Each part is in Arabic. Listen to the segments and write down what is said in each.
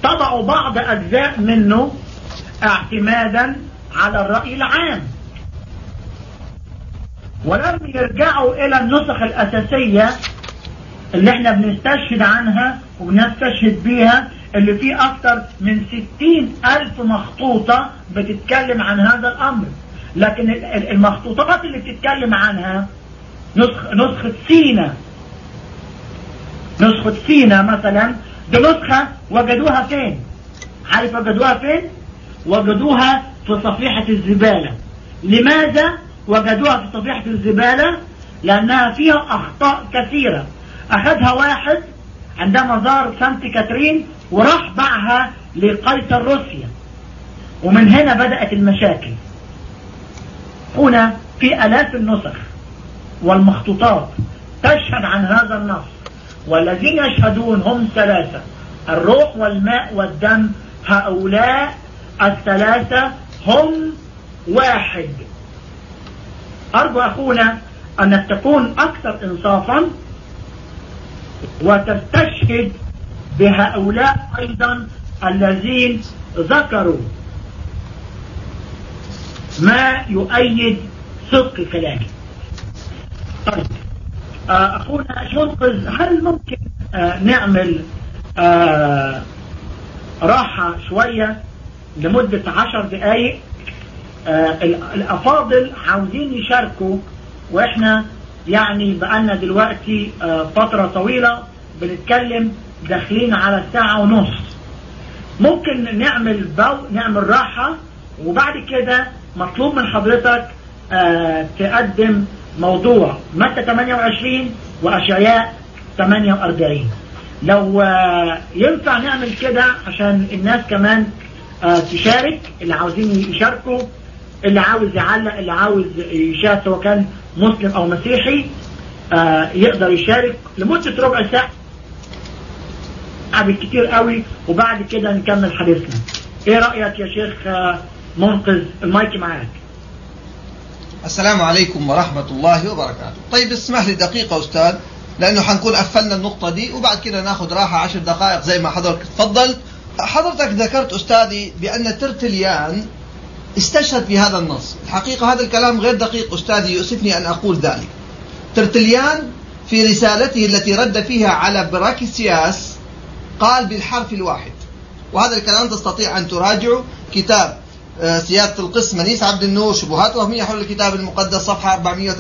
طبعوا بعض أجزاء منه اعتمادا على الرأي العام، ولم يرجعوا إلى النسخ الأساسية اللي احنا بنستشهد عنها وبنستشهد بيها، اللي فيه أكثر من 60,000 مخطوطة بتتكلم عن هذا الأمر. لكن المخطوطات اللي بتتكلم عنها نسخة سينا مثلا، دي نسخة وجدوها فين؟ عارف وجدوها فين؟ وجدوها في صفيحة الزبالة. لماذا وجدوها في صفيحة الزبالة؟ لأنها فيها أخطاء كثيرة أخذها واحد عندما زار سانت كاترين وراح باعها لقيصر روسيا، ومن هنا بدأت المشاكل. هنا في آلاف النسخ والمخطوطات تشهد عن هذا النص، والذين يشهدون هم ثلاثة: الروح والماء والدم، هؤلاء الثلاثة هم واحد. أرجو أخونا أنك تكون أكثر إنصافا وتستشهد بهؤلاء أيضا الذين ذكروا ما يؤيد صدق كلامي. طيب أخونا منقذ، هل ممكن نعمل راحة شوية لمدة 10 دقائق؟ الأفاضل عاوزين يشاركوا، وإحنا يعني بقالنا دلوقتي فترة طويلة بنتكلم، داخلين على 1.5 ساعة. ممكن نعمل راحة، وبعد كده مطلوب من حضرتك تقدم موضوع متى 28 وأشعياء 48. لو ينفع نعمل كده عشان الناس كمان تشارك، اللي عاوزين يشاركوا، اللي عاوز يعلق، اللي عاوز يشارك سواء كان مسلم أو مسيحي يقدر يشارك لمدة ربع ساعة بالكتير قوي، وبعد كده نكمل حديثنا. ايه رأيك يا شيخ منقذ؟ المايك معاك. السلام عليكم ورحمة الله وبركاته. طيب اسمح لي دقيقة أستاذ، لأنه حنكون قفلنا النقطة دي وبعد كده ناخد راحة 10 دقائق زي ما حضرتك تفضل. حضرتك ذكرت أستاذي بأن ترتليان استشهد في هذا النص. الحقيقة هذا الكلام غير دقيق أستاذي، يؤسفني أن أقول ذلك. ترتليان في رسالته التي رد فيها على براكسياس قال بالحرف الواحد، وهذا الكلام تستطيع أن تراجعه، كتاب سيادة القس منيس عبد النور شبهات وهمية حول الكتاب المقدس صفحة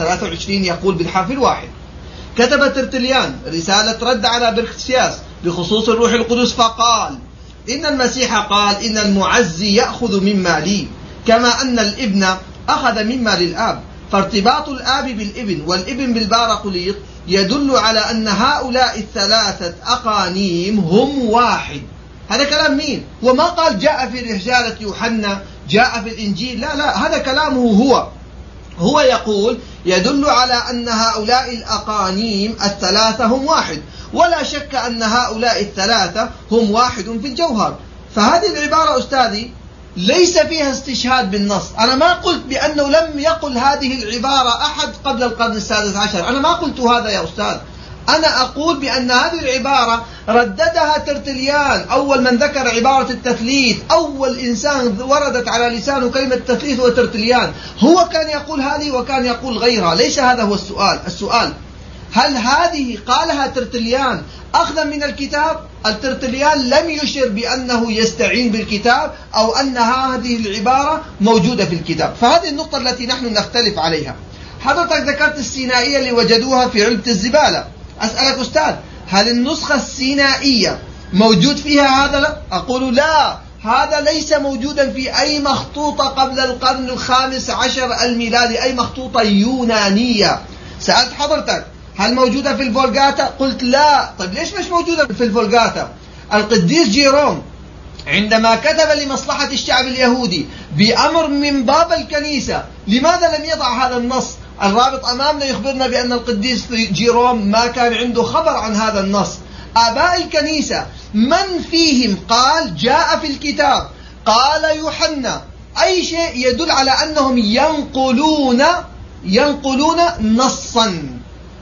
423 يقول بالحرف الواحد. كتب ترتليان رسالة رد على براكسياس بخصوص الروح القدس فقال: إن المسيح قال إن المعزي يأخذ مما لي كما أن الابن أخذ مما للآب، فارتباط الآب بالابن والابن بالباراقليط يدل على أن هؤلاء الثلاثة أقانيم هم واحد. هذا كلام مين؟ وما قال جاء في رسالة يوحنا، جاء في الإنجيل، لا هذا كلامه هو يقول يدل على أن هؤلاء الأقانيم الثلاثة هم واحد، ولا شك أن هؤلاء الثلاثة هم واحد في الجوهر. فهذه العبارة أستاذي ليس فيها استشهاد بالنص. أنا ما قلت بأنه لم يقل هذه العبارة أحد قبل القرن السادس عشر، أنا ما قلت هذا يا أستاذ. أنا أقول بأن هذه العبارة رددها ترتليان، أول من ذكر عبارة التثليث، أول إنسان وردت على لسانه كلمة التثليث هو ترتليان. هو كان يقول هذه وكان يقول غيرها، ليس هذا هو السؤال هل هذه قالها ترتليان أخذا من الكتاب؟ الترتليان لم يشر بأنه يستعين بالكتاب أو أن هذه العبارة موجودة في الكتاب. فهذه النقطة التي نحن نختلف عليها. حضرتك ذكرت السينائية اللي وجدوها في علبة الزبالة. أسألك أستاذ، هل النسخة السينائية موجود فيها هذا؟ لا. أقول لا، هذا ليس موجودا في أي مخطوطة قبل القرن الخامس عشر الميلادي، أي مخطوطة يونانية. سألت حضرتك هل موجودة في الفولغاتا؟ قلت لا. طيب ليش مش موجودة في الفولغاتا؟ القديس جيروم عندما كتب لمصلحة الشعب اليهودي بأمر من باب الكنيسة، لماذا لم يضع هذا النص؟ الرابط أمامنا يخبرنا بأن القديس جيروم ما كان عنده خبر عن هذا النص. آباء الكنيسة من فيهم قال جاء في الكتاب، قال يوحنا، أي شيء يدل على أنهم ينقلون نصا.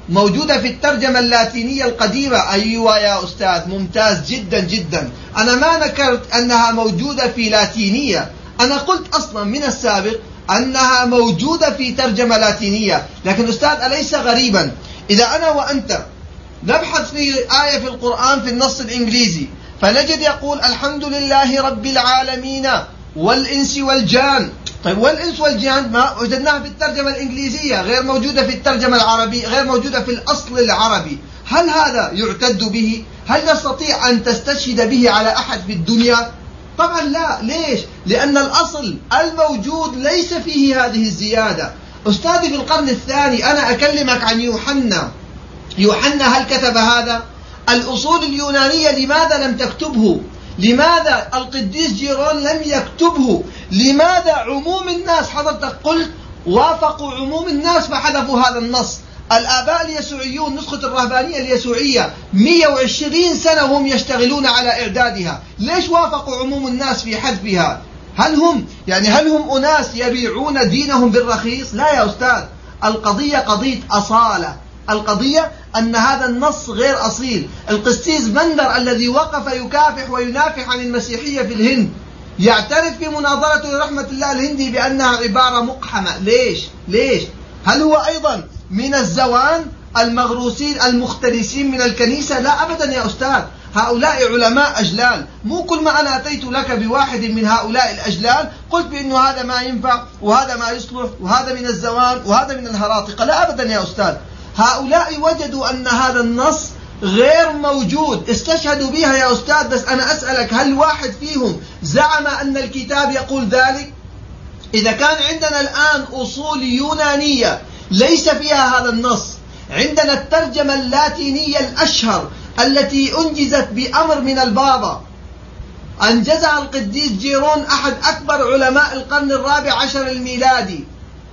موجودة في الترجمة اللاتينية القديمة. أيوة يا أستاذ، ممتاز جدا جدا. أنا ما نكرت أنها موجودة في لاتينية، أنا قلت أصلا من السابق أنها موجودة في ترجمة لاتينية. لكن أستاذ أليس غريبا إذا أنا وأنت نبحث في آية في القرآن في النص الإنجليزي فنجد يقول الحمد لله رب العالمين والإنس والجان. طيب والإنس والجان ما وجدناها في الترجمة الإنجليزية، غير موجودة في الترجمة العربية، غير موجودة في الأصل العربي. هل هذا يعتد به؟ هل نستطيع أن تستشهد به على أحد في الدنيا؟ طبعا لا. ليش؟ لأن الأصل الموجود ليس فيه هذه الزيادة. أستاذي في القرن الثاني أنا أكلمك عن يوحنا هل كتب هذا؟ الأصول اليونانية لماذا لم تكتبه؟ لماذا القديس جيرون لم يكتبه؟ لماذا عموم الناس حضرتك قلت وافقوا عموم الناس فحذفوا هذا النص؟ الآباء اليسوعيون نسخة الرهبانية اليسوعية 120 سنة هم يشتغلون على إعدادها، ليش وافقوا عموم الناس في حذفها؟ هل هم أناس يبيعون دينهم بالرخيص؟ لا يا أستاذ، القضية قضية أصالة، القضية أن هذا النص غير أصيل. القسيس بندر الذي وقف يكافح وينافح عن المسيحية في الهند يعترف في مناظرته لرحمة الله الهندي بأنها عبارة مقحمة. ليش؟ هل هو أيضا من الزوان المغروسين المختلسين من الكنيسة؟ لا أبدا يا أستاذ، هؤلاء علماء أجلال. مو كل ما أنا أتيت لك بواحد من هؤلاء الأجلال قلت بأنه هذا ما ينفع وهذا ما يصلح وهذا من الزوان وهذا من الهراطقة. لا أبدا يا أستاذ، هؤلاء وجدوا أن هذا النص غير موجود، استشهدوا بها يا أستاذ. بس أنا أسألك، هل واحد فيهم زعم أن الكتاب يقول ذلك؟ إذا كان عندنا الآن أصول يونانية ليس فيها هذا النص، عندنا الترجمة اللاتينية الأشهر التي أنجزت بأمر من البابا، أنجزها القديس جيرون أحد أكبر علماء القرن الرابع الميلادي.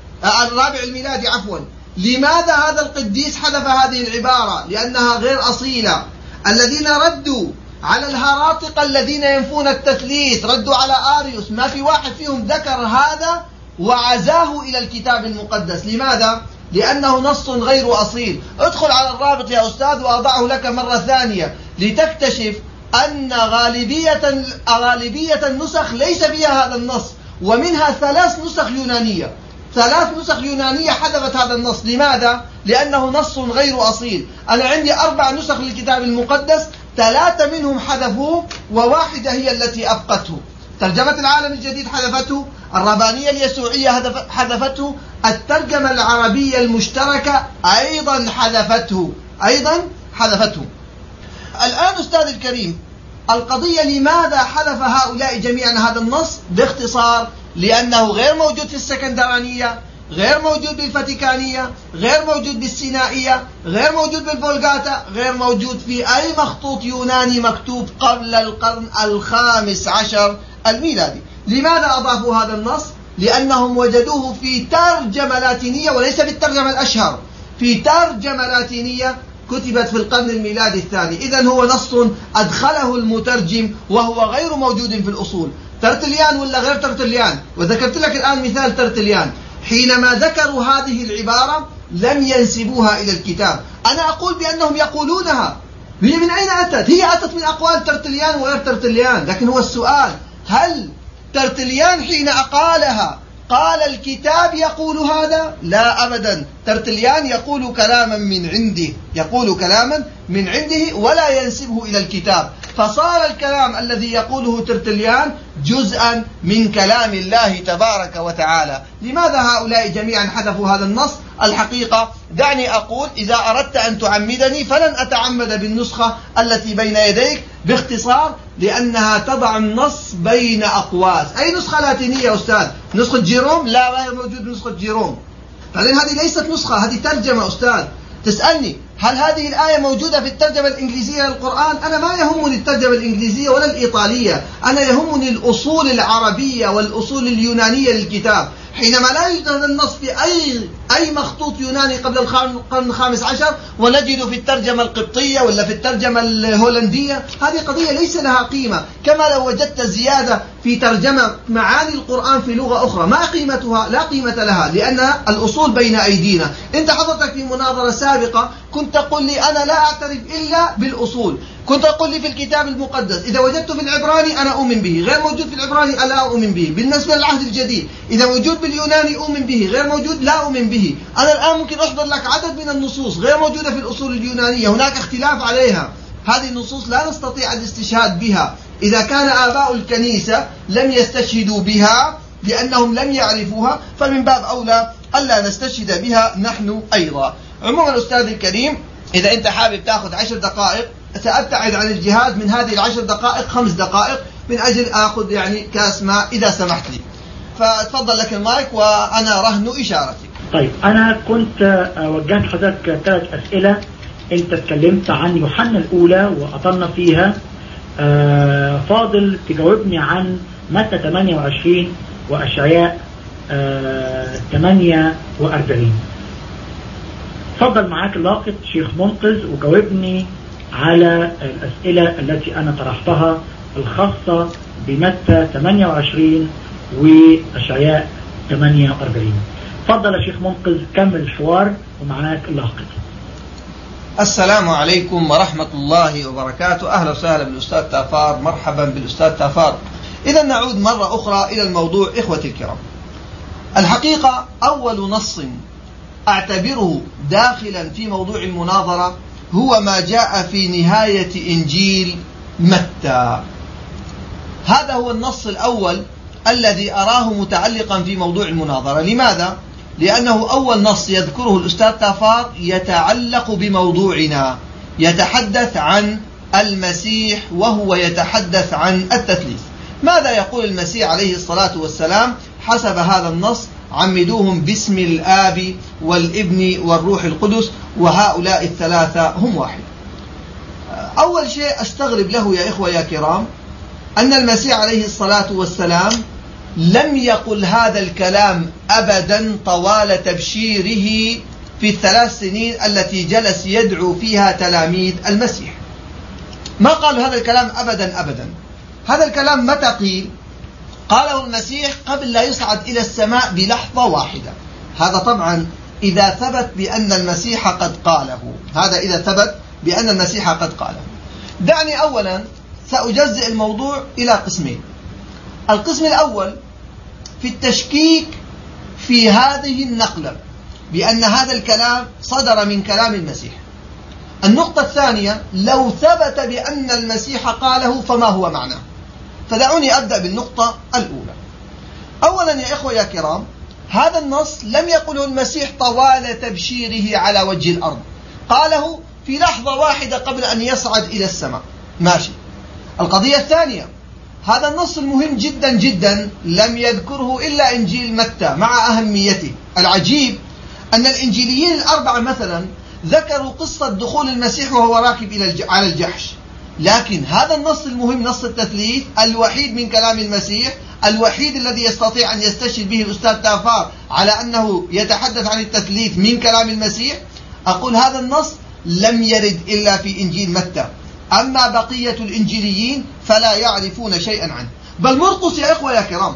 لماذا هذا القديس حذف هذه العبارة؟ لأنها غير أصيلة. الذين ردوا على الهراطقة الذين ينفون التثليث، ردوا على آريوس، ما في واحد فيهم ذكر هذا وعزاه إلى الكتاب المقدس. لماذا؟ لأنه نص غير أصيل. ادخل على الرابط يا أستاذ وأضعه لك مرة ثانية لتكتشف أن غالبية النسخ ليس فيها هذا النص، ومنها 3 نسخ يونانية حذفت هذا النص. لماذا؟ لأنه نص غير أصيل. أنا عندي 4 نسخ للكتاب المقدس، 3 منهم حذفوه وواحدة هي التي أبقته. ترجمة العالم الجديد حذفته، الرهبانية اليسوعية حذفته، الترجمة العربية المشتركة أيضا حذفته. الآن أستاذ الكريم، القضية لماذا حذف هؤلاء جميعا هذا النص؟ باختصار لأنه غير موجود في السكندرانية، غير موجود بالفاتيكانية، غير موجود بالسينائية، غير موجود بالفولغاتا، غير موجود في أي مخطوط يوناني مكتوب قبل القرن 15 الميلادي. لماذا أضافوا هذا النص؟ لأنهم وجدوه في ترجمة لاتينية وليس في الترجمة الأشهر، في ترجمة لاتينية كتبت في القرن الميلادي الثاني. إذن هو نص أدخله المترجم وهو غير موجود في الأصول. ترتليان ولا غير ترتليان؟ وذكرت لك الآن مثال ترتليان، حينما ذكروا هذه العبارة لم ينسبوها إلى الكتاب. أنا أقول بأنهم يقولونها. هي من أين أتت؟ هي أتت من أقوال ترتليان وغير ترتليان. لكن هو السؤال، هل ترتليان حين أقالها قال الكتاب يقول هذا؟ لا أبدا. ترتليان يقول كلاما من عنده ولا ينسبه إلى الكتاب، فصار الكلام الذي يقوله ترتليان جزءا من كلام الله تبارك وتعالى. لماذا هؤلاء جميعا حذفوا هذا النص؟ الحقيقة دعني أقول، إذا أردت أن تعمدني فلن أتعمد بالنسخة التي بين يديك، باختصار لأنها تضع النص بين أقواس. أي نسخة لاتينية يا أستاذ؟ نسخة جيروم؟ لا، ما هي موجود نسخة جيروم. فلأن هذه ليست نسخة، هذه ترجمة أستاذ. تسألني هل هذه الآية موجودة في الترجمة الإنجليزية للقرآن؟ أنا ما يهمني الترجمة الإنجليزية ولا الإيطالية، أنا يهمني الأصول العربية والأصول اليونانية للكتاب. حينما لا يوجد هذا النص في أي مخطوط يوناني قبل القرن الخامس عشر ونجد في الترجمة القبطية ولا في الترجمة الهولندية، هذه قضية ليس لها قيمة. كما لو وجدت زيادة في ترجمة معاني القرآن في لغة أخرى، ما قيمتها؟ لا قيمة لها، لأن الأصول بين أيدينا. أنت حضرتك في مناظرة سابقة كنت تقول لي أنا لا أعترف إلا بالأصول، كنت تقول لي في الكتاب المقدس إذا وجدته في العبراني أنا أؤمن به، غير موجود في العبراني أنا لا أؤمن به. بالنسبة للعهد الجديد إذا موجود باليوناني أؤمن به، غير موجود لا أؤمن به. أنا الآن ممكن أحضر لك عدد من النصوص غير موجودة في الأصول اليونانية، هناك اختلاف عليها، هذه النصوص لا نستطيع الاستشهاد بها. إذا كان آباء الكنيسة لم يستشهدوا بها لأنهم لم يعرفوها، فمن باب أولى ألا نستشهد بها نحن أيضا. عموما أستاذ الكريم، إذا أنت حابب تأخذ 10 دقائق سأبتعد عن الجهاز من هذه 10 دقائق 5 دقائق من أجل أخذ يعني كاس ماء إذا سمحت لي. فتفضل لك المايك وأنا رهن إشارتك. طيب، أنا كنت وجهت حضرتك 3 أسئلة. أنت اتكلمت عن يوحنا الأولى وأطلنا فيها، فاضل تجاوبني عن متى 28 وأشعياء 48. تفضل معاك اللاقط شيخ منقذ وجاوبني على الأسئلة التي أنا طرحتها الخاصة بمتى 28 وأشعياء 48. تفضل يا شيخ منقذ، كمل الحوار ومعاك اللاقط. السلام عليكم ورحمة الله وبركاته. أهلا وسهلا بالأستاذ تافار، مرحبا بالأستاذ تافار. إذا نعود مرة أخرى إلى الموضوع. إخوتي الكرام، الحقيقة أول نص أعتبره داخلا في موضوع المناظرة هو ما جاء في نهاية إنجيل متى. هذا هو النص الأول الذي أراه متعلقا في موضوع المناظرة. لماذا؟ لأنه أول نص يذكره الأستاذ تافار يتعلق بموضوعنا، يتحدث عن المسيح وهو يتحدث عن التثليث. ماذا يقول المسيح عليه الصلاة والسلام حسب هذا النص؟ عمدوهم باسم الآب والابن والروح القدس وهؤلاء الثلاثة هم واحد. أول شيء أستغرب له يا إخوة يا كرام أن المسيح عليه الصلاة والسلام لم يقل هذا الكلام أبدا طوال تبشيره في ال3 سنين التي جلس يدعو فيها تلاميذ المسيح. ما قال هذا الكلام أبدا أبدا. هذا الكلام متى قيل؟ قاله المسيح قبل لا يصعد إلى السماء بلحظة واحدة. هذا طبعا إذا ثبت بأن المسيح قد قاله، هذا إذا ثبت بأن المسيح قد قاله. دعني أولا سأجزئ الموضوع إلى قسمين. القسم الأول في التشكيك في هذه النقلة بأن هذا الكلام صدر من كلام المسيح. النقطة الثانية، لو ثبت بأن المسيح قاله فما هو معناه. فدعوني أبدأ بالنقطة الأولى. أولا يا إخوة يا كرام، هذا النص لم يقله المسيح طوال تبشيره على وجه الأرض، قاله في لحظة واحدة قبل أن يصعد إلى السماء. ماشي. القضية الثانية، هذا النص المهم جدا جدا لم يذكره إلا إنجيل متى مع أهميته. العجيب أن الإنجيليين الأربعة مثلا ذكروا قصة دخول المسيح وهو راكب على الجحش، لكن هذا النص المهم، نص التثليث الوحيد من كلام المسيح، الوحيد الذي يستطيع أن يستشهد به الأستاذ تافار على أنه يتحدث عن التثليث من كلام المسيح، أقول هذا النص لم يرد إلا في إنجيل متى. أما بقية الإنجيليين فلا يعرفون شيئا عنه. بل مرقس يا إخوة يا كرام،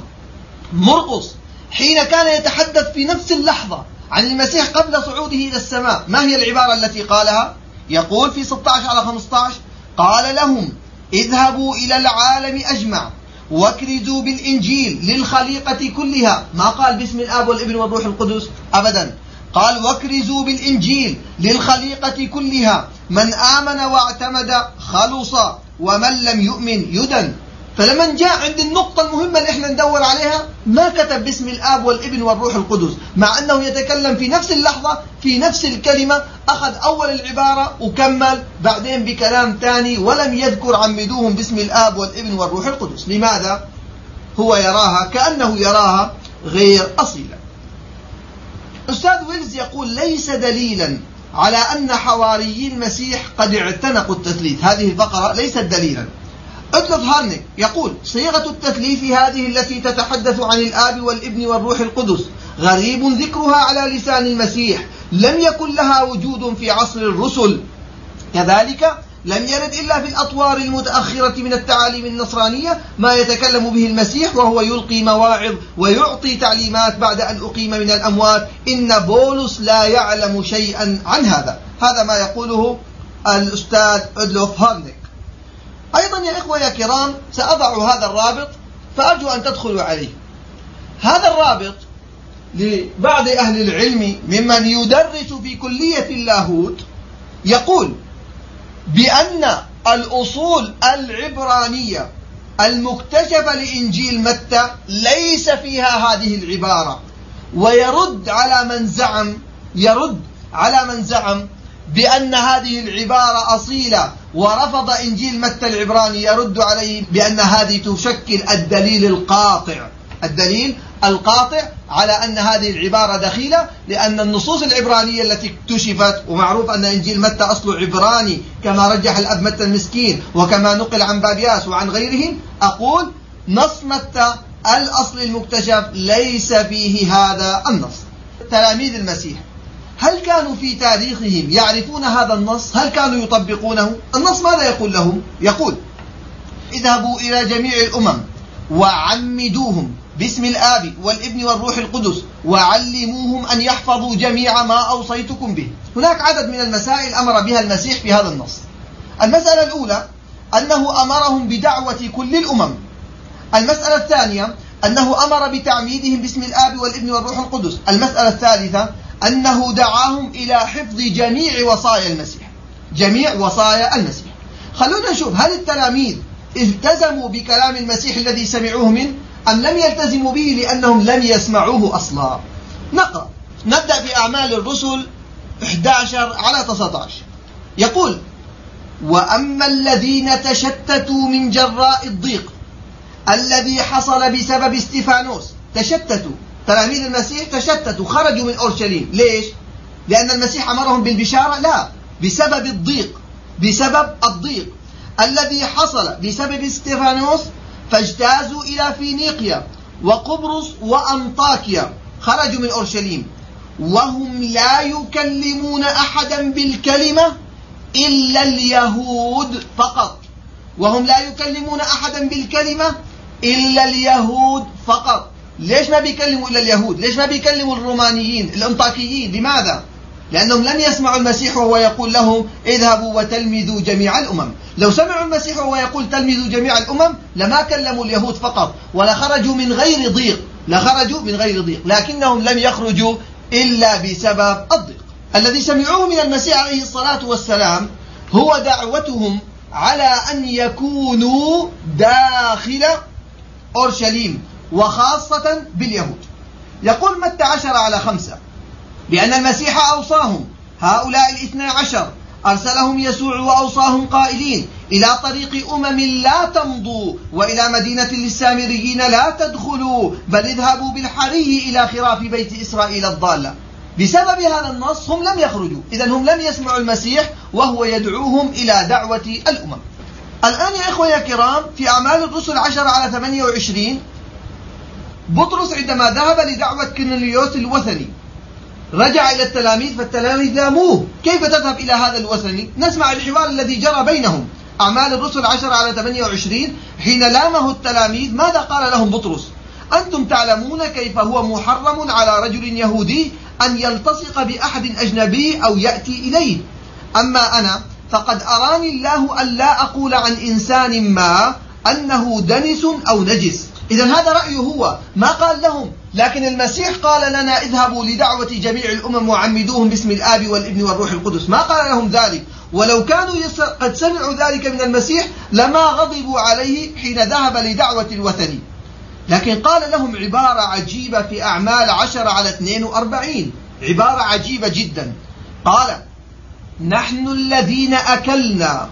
مرقس حين كان يتحدث في نفس اللحظة عن المسيح قبل صعوده إلى السماء، ما هي العبارة التي قالها؟ يقول في 16-15: قال لهم اذهبوا إلى العالم أجمع واكرزوا بالإنجيل للخليقة كلها. ما قال باسم الآب والابن والروح القدس أبدا، قال واكرزوا بالإنجيل للخليقة كلها، من آمن واعتمد خلص ومن لم يؤمن يدن. فلما جاء عند النقطة المهمة اللي احنا ندور عليها ما كتب باسم الآب والابن والروح القدس، مع أنه يتكلم في نفس اللحظة في نفس الكلمة، أخذ أول العبارة وكمل بعدين بكلام ثاني ولم يذكر عمدوهم باسم الآب والابن والروح القدس. لماذا؟ هو يراها كأنه يراها غير أصيلة. أستاذ ويلز يقول ليس دليلا على أن حواريي المسيح قد اعتنقوا التثليث. هذه الفقرة ليست دليلا. أدلف هارنيك يقول صيغة التثليث هذه التي تتحدث عن الآب والابن والروح القدس غريب ذكرها على لسان المسيح، لم يكن لها وجود في عصر الرسل. كذلك لم يرد إلا في الأطوار المتأخرة من التعاليم النصرانية ما يتكلم به المسيح وهو يلقي مواعظ ويعطي تعليمات بعد أن أقيم من الأموات. إن بولس لا يعلم شيئا عن هذا. هذا ما يقوله الأستاذ أدلوف هارنيك. أيضا يا إخوة يا كرام، سأضع هذا الرابط فأرجو أن تدخلوا عليه. هذا الرابط لبعض أهل العلم ممن يدرس في كلية اللاهوت يقول بأن الأصول العبرانية المكتشفة لإنجيل متى ليس فيها هذه العبارة، ويرد على من زعم بأن هذه العبارة أصيلة ورفض إنجيل متى العبراني، يرد عليه بأن هذه تشكل الدليل القاطع على أن هذه العبارة دخيلة، لأن النصوص العبرانية التي اكتشفت، ومعروف أن إنجيل متى أصله عبراني كما رجح الأب متى المسكين وكما نقل عن بابياس وعن غيرهم، أقول نص متى الأصل المكتشف ليس فيه هذا النص. تلاميذ المسيح هل كانوا في تاريخهم يعرفون هذا النص؟ هل كانوا يطبقونه؟ النص ماذا يقول لهم؟ يقول اذهبوا إلى جميع الأمم وعمدوهم باسم الآب والابن والروح القدس وعلموهم أن يحفظوا جميع ما أوصيتكم به. هناك عدد من المسائل أمر بها المسيح في هذا النص. المسألة الأولى أنه أمرهم بدعوة كل الأمم. المسألة الثانية أنه أمر بتعميدهم باسم الآب والابن والروح القدس. المسألة الثالثة أنه دعاهم إلى حفظ جميع وصايا المسيح. خلونا نشوف هل التلاميذ التزموا بكلام المسيح الذي سمعوه منه أم لم يلتزموا به لأنهم لم يسمعوه أصلا. نقرأ. نبدأ في أعمال الرسل 11-19. يقول وأما الذين تشتتوا من جراء الضيق الذي حصل بسبب استفانوس. تشتتوا، تلاميذ المسيح تشتتوا، خرجوا من أورشليم. ليش؟ لأن المسيح أمرهم بالبشارة؟ لا، بسبب الضيق الذي حصل بسبب استفانوس، فاجتازوا إلى فينيقيا وقبرص وأنطاكيا. خرجوا من أورشليم وهم لا يكلمون أحدا بالكلمة إلا اليهود فقط. ليش ما بيكلموا إلا اليهود؟ ليش ما بيكلموا الرومانيين الأنطاكيين؟ لماذا؟ لأنهم لم يسمعوا المسيح وهو يقول لهم اذهبوا وتلمذوا جميع الأمم. لو سمعوا المسيح وهو يقول تلمذوا جميع الأمم لما كلموا اليهود فقط، ولخرجوا من غير ضيق، لكنهم لم يخرجوا إلا بسبب الضيق. الذي سمعوه من المسيح عليه الصلاة والسلام هو دعوتهم على أن يكونوا داخل أورشليم وخاصة باليهود. يقول متى 10:5 بأن المسيح أوصاهم هؤلاء 12 أرسلهم يسوع وأوصاهم قائلين إلى طريق أمم لا تمضوا وإلى مدينة للسامريين لا تدخلوا بل اذهبوا بالحري إلى خراف بيت إسرائيل الضالة. بسبب هذا النص هم لم يخرجوا، إذن هم لم يسمعوا المسيح وهو يدعوهم إلى دعوة الأمم. الآن يا إخوة يا كرام في أعمال الرسل 10:28 بطرس عندما ذهب لدعوة كورنيليوس الوثني رجع إلى التلاميذ، فالتلاميذ لاموه كيف تذهب إلى هذا الوثني؟ نسمع الحوار الذي جرى بينهم. أعمال الرسل 10:28 حين لامه التلاميذ ماذا قال لهم بطرس؟ أنتم تعلمون كيف هو محرم على رجل يهودي أن يلتصق بأحد أجنبي أو يأتي إليه، أما أنا فقد أراني الله أن لا أقول عن إنسان ما أنه دنس أو نجس. إذن هذا رأيه هو، ما قال لهم. لكن المسيح قال لنا اذهبوا لدعوة جميع الأمم وعمدوهم باسم الآب والابن والروح القدس، ما قال لهم ذلك. ولو كانوا قد سمعوا ذلك من المسيح لما غضبوا عليه حين ذهب لدعوة الوثني. لكن قال لهم عبارة عجيبة في أعمال 10:42، عبارة عجيبة جدا. قال نحن الذين أكلنا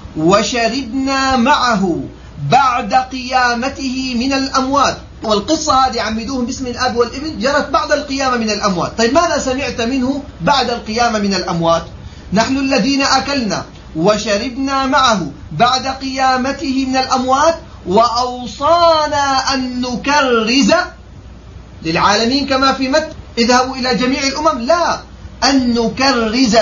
وشربنا معه بعد قيامته من الأموات. والقصة هذه عمدوهم باسم الآب والابن جرت بعد القيامة من الأموات. طيب ماذا سمعت منه بعد القيامة من الأموات؟ نحن الذين أكلنا وشربنا معه بعد قيامته من الأموات وأوصانا أن نكرز للعالمين كما في متى اذهبوا إلى جميع الأمم، لا، أن نكرز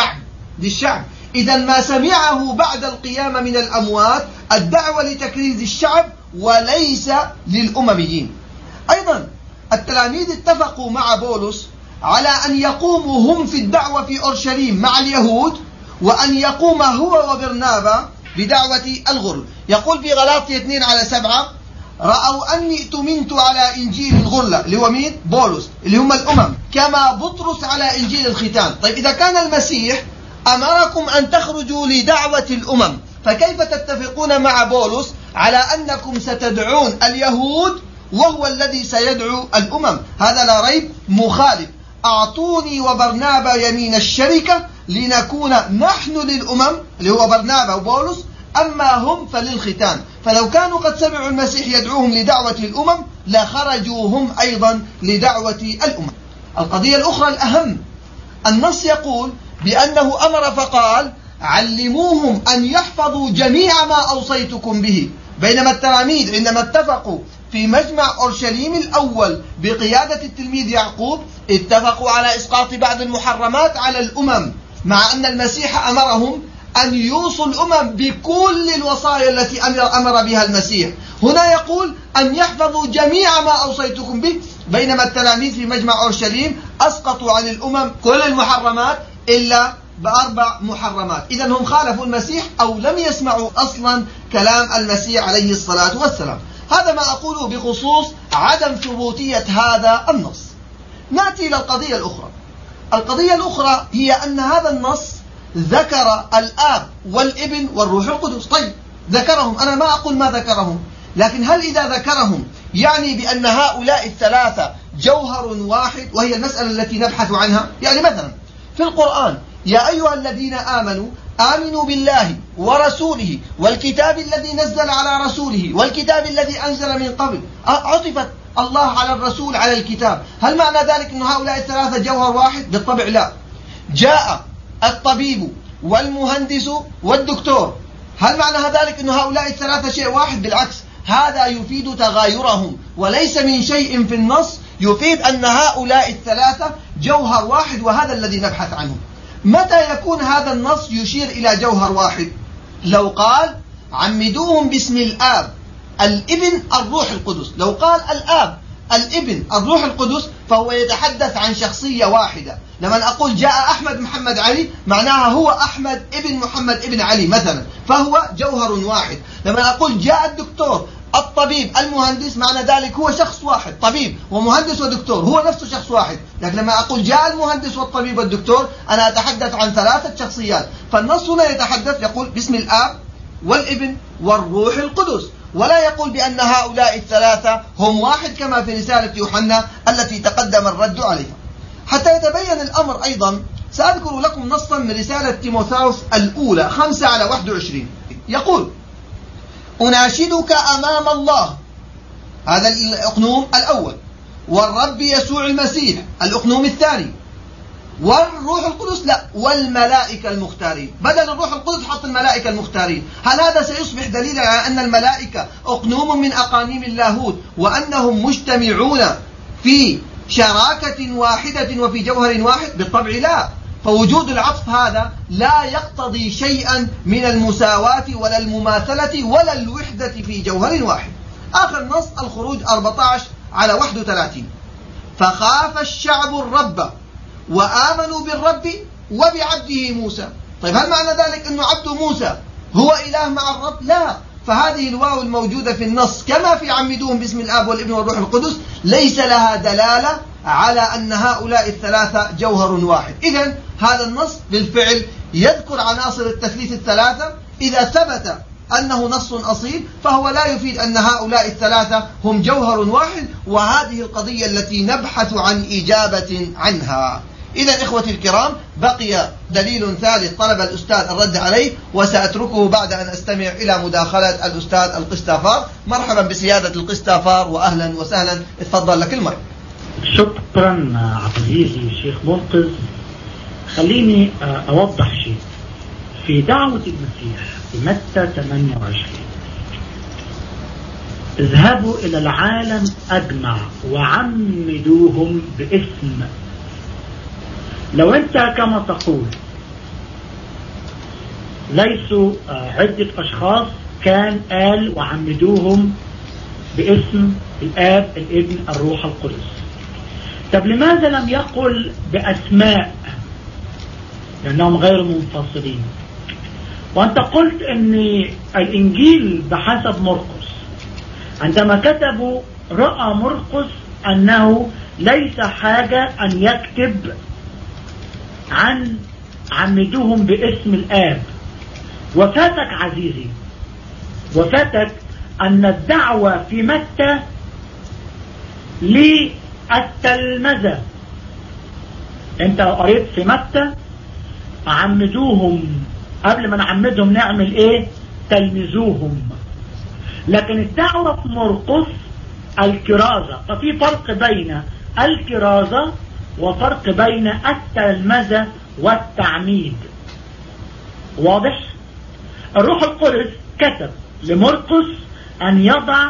للشعب. إذا ما سمعه بعد القيامة من الأموات الدعوة لتكريز الشعب وليس للأمميين. أيضا التلاميذ اتفقوا مع بولس على أن يقوموا هم في الدعوة في أورشليم مع اليهود، وأن يقوم هو وبرنابا بدعوة الغرل. يقول في غلاطية 2:7 رأوا أني اؤتمنت على إنجيل الغرلة، اللي هو مين؟ بولس، اللي هم الأمم، كما بطرس على إنجيل الختان. طيب إذا كان المسيح أمركم أن تخرجوا لدعوة الأمم، فكيف تتفقون مع بولس على أنكم ستدعون اليهود وهو الذي سيدعو الأمم؟ هذا لا ريب مخالف. أعطوني وبرنابا يمين الشركة لنكون نحن للأمم، اللي هو برنابا وبولس، أما هم فللختان. فلو كانوا قد سمعوا المسيح يدعوهم لدعوة الأمم لخرجوا هم أيضا لدعوة الأمم. القضية الأخرى الأهم، النص يقول بأنه أمر فقال علموهم أن يحفظوا جميع ما أوصيتكم به، بينما التلاميذ عندما اتفقوا في مجمع أورشليم الأول بقيادة التلميذ يعقوب اتفقوا على إسقاط بعض المحرمات على الأمم، مع أن المسيح أمرهم أن يوصوا الأمم بكل الوصايا التي أمر بها المسيح. هنا يقول أن يحفظوا جميع ما أوصيتكم به، بينما التلاميذ في مجمع أورشليم أسقطوا عن الأمم كل المحرمات إلا ب4 محرمات. إذن هم خالفوا المسيح أو لم يسمعوا أصلا كلام المسيح عليه الصلاة والسلام. هذا ما أقوله بخصوص عدم ثبوتية هذا النص. نأتي إلى القضية الأخرى. القضية الأخرى هي أن هذا النص ذكر الآب والابن والروح القدس. طيب ذكرهم، أنا ما أقول ما ذكرهم، لكن هل إذا ذكرهم يعني بأن هؤلاء الثلاثة جوهر واحد؟ وهي المسألة التي نبحث عنها. يعني مثلا في القرآن يا أيها الذين آمنوا آمنوا بالله ورسوله والكتاب الذي نزل على رسوله والكتاب الذي أنزل من قبل، عطفت الله على الرسول على الكتاب. هل معنى ذلك أن هؤلاء الثلاثة جوهر واحد؟ بالطبع لا. جاء الطبيب والمهندس والدكتور، هل معنى ذلك أن هؤلاء الثلاثة شيء واحد؟ بالعكس، هذا يفيد تغايرهم، وليس من شيء في النص يفيد أن هؤلاء الثلاثة جوهر واحد، وهذا الذي نبحث عنه. متى يكون هذا النص يشير إلى جوهر واحد؟ لو قال عمدوهم باسم الآب الابن الروح القدس. لو قال الآب الابن الروح القدس فهو يتحدث عن شخصية واحدة. لما أقول جاء أحمد محمد علي معناها هو أحمد ابن محمد ابن علي مثلا، فهو جوهر واحد. لما أقول جاء الدكتور الطبيب المهندس معنى ذلك هو شخص واحد، طبيب ومهندس ودكتور هو نفسه شخص واحد. لكن لما أقول جاء المهندس والطبيب والدكتور أنا أتحدث عن 3 شخصيات. فالنص هنا يتحدث يقول باسم الآب والابن والروح القدس، ولا يقول بأن هؤلاء الثلاثة هم واحد كما في رسالة يوحنا التي تقدم الرد عليها. حتى يتبين الأمر أيضا سأذكر لكم نصا من رسالة تيموثاوس الأولى 5:21. يقول أناشدك أمام الله، هذا الأقنوم الأول، والرب يسوع المسيح الأقنوم الثاني، والروح القدس لا، والملائكة المختارين. بدل الروح القدس حط الملائكة المختارين. هل هذا سيصبح دليلا على أن الملائكة أقنوم من أقانيم اللاهوت وأنهم مجتمعون في شراكة واحدة وفي جوهر واحد؟ بالطبع لا. فوجود العطف هذا لا يقتضي شيئا من المساواة ولا المماثلة ولا الوحدة في جوهر واحد. آخر نص الخروج 14:31 فخاف الشعب الرب وآمنوا بالرب وبعبده موسى. طيب هل معنى ذلك أن عبد موسى هو إله مع الرب؟ لا. فهذه الواو الموجودة في النص كما في عمدوهم باسم الآب والابن والروح القدس ليس لها دلالة على أن هؤلاء الثلاثة جوهر واحد. إذن هذا النص بالفعل يذكر عناصر التثليث الثلاثة. إذا ثبت أنه نص أصيل فهو لا يفيد أن هؤلاء الثلاثة هم جوهر واحد، وهذه القضية التي نبحث عن إجابة عنها. إذا إخوتي الكرام بقي دليل ثالث طلب الأستاذ الرد عليه، وسأتركه بعد أن أستمع إلى مداخلة الأستاذ القسطافار. مرحبا بسيادة القسطافار وأهلا وسهلا، اتفضل لك المايك. شكرا عزيزي شيخ منقذ. خليني أوضح شيء في دعوة المسيح في متى 28. اذهبوا إلى العالم أجمع وعمدوهم باسم. لو أنت كما تقول ليسوا عدة أشخاص، كان قال وعمدوهم باسم الآب الابن الروح القدس. طب لماذا لم يقل بأسماء؟ لأنهم غير منفصلين. وأنت قلت أن الإنجيل بحسب مرقس عندما كتبوا رأى مرقس أنه ليس حاجة أن يكتب عن عمدوهم باسم الآب. وفاتك عزيزي، وفاتك أن الدعوة في متى للتلمذة. أنت قريت في متى عمدوهم، قبل ما نعمدهم نعمل إيه؟ تلمذوهم. لكن الدعوة في مرقس الكرازة. ففي فرق بين الكرازة وفرق بين التلمذة والتعميد. واضح؟ الروح القدس كتب لمرقس أن يضع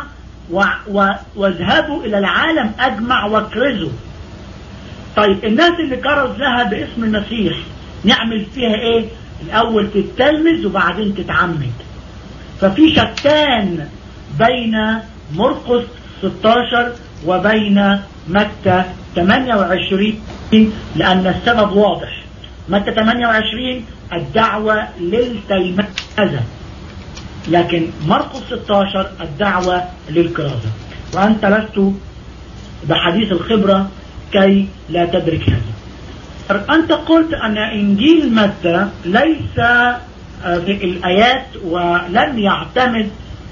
واذهبوا إلى العالم أجمع واكرزوا. طيب الناس اللي كرز لها باسم المسيح نعمل فيها إيه؟ الأول تتلمذ وبعدين تتعمد. ففي شتان بين مرقس 16 وبين متى 28، لأن السبب واضح. متى 28 الدعوة للتلمذة، لكن مرقس 16 الدعوة للكرازة. وأنت لست بحديث الخبرة كي لا تدرك هذا. أنت قلت أن إنجيل متى ليس في الآيات ولم يعتمد.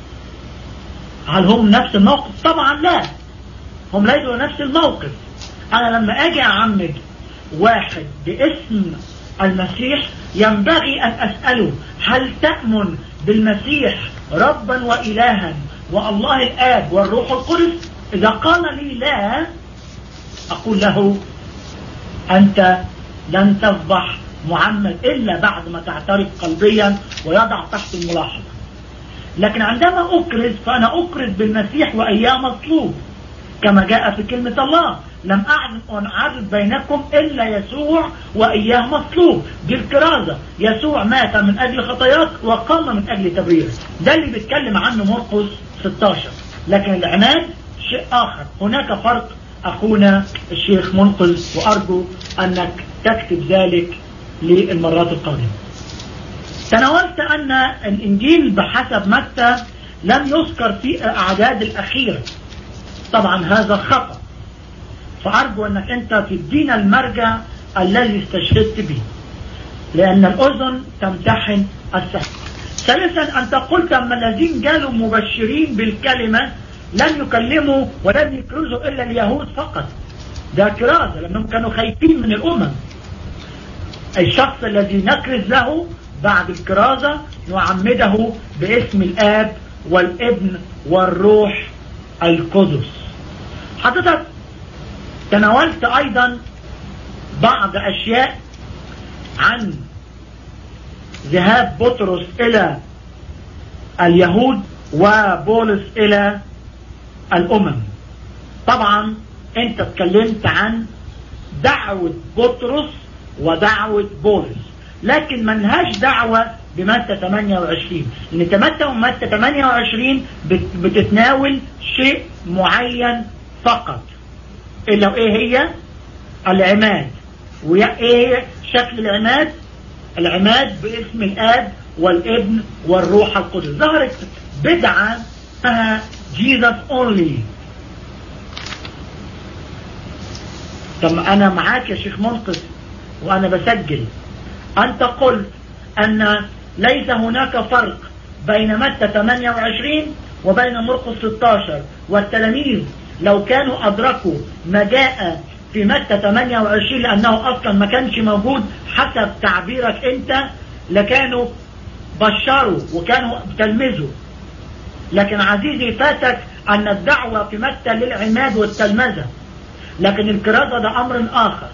هل هم نفس الموقف؟ طبعا لا، هم ليسوا نفس الموقف. أنا لما أجي أعمد واحد باسم المسيح ينبغي أن أسأله هل تأمن بالمسيح ربا وإلها والله الآب والروح القدس؟ إذا قال لي لا، أقول له أنت لن تصبح معمد إلا بعد ما تعترف قلبيا ويضع تحت الملاحظة. لكن عندما أكرز فأنا أكرز بالمسيح وإياه مطلوب، كما جاء في كلمة الله لم أعرض بينكم إلا يسوع وإياه مطلوب. دي الكرازة. يسوع مات من أجل خطاياك وقام من أجل تبريرك. ده اللي بيتكلم عنه مرقس 16. لكن العناد شيء آخر. هناك فرق أخونا الشيخ منقذ، وأرجو أنك تكتب ذلك للمرات القادمة. تناولت أن الإنجيل بحسب متى لم يذكر في الأعداد الأخيرة. طبعا هذا خطأ، فأرجو أنك أنت تدينا المرجع الذي استشهدت به، لأن الأذن تمتحن السمع. ثالثا أنت قلت أما الذين جالوا مبشرين بالكلمة لم يكلموا ولم يكرزوا إلا اليهود فقط. ده كرازة لأنهم كانوا خايفين من الأمم. الشخص الذي نكرز له بعد الكرازة نعمده باسم الآب والابن والروح القدس. حضرتك تناولت أيضا بعض أشياء عن ذهاب بطرس إلى اليهود وبولس إلى الأمم. طبعا أنت اتكلمت عن دعوة بطرس ودعوة بولس، لكن منهاش دعوة بمتى 28، لأن متى 28 بتتناول شيء معين فقط. إلا إيه هي؟ العماد. وإيه شكل العماد؟ العماد باسم الآب والابن والروح القدس. ظهرت بدعة اسمها Jesus only. طب أنا معاك يا شيخ منقذ وأنا بسجل. أنت قلت أن ليس هناك فرق بين متى 28 وبين مرقس 16، والتلاميذ لو كانوا أدركوا ما جاء في متى 28 لأنه أصلا ما كانش موجود حسب تعبيرك أنت لكانوا بشروا وكانوا تلمذوا. لكن عزيزي فاتك أن الدعوة في متى للعماد والتلمذة، لكن الكرازة ده أمر آخر.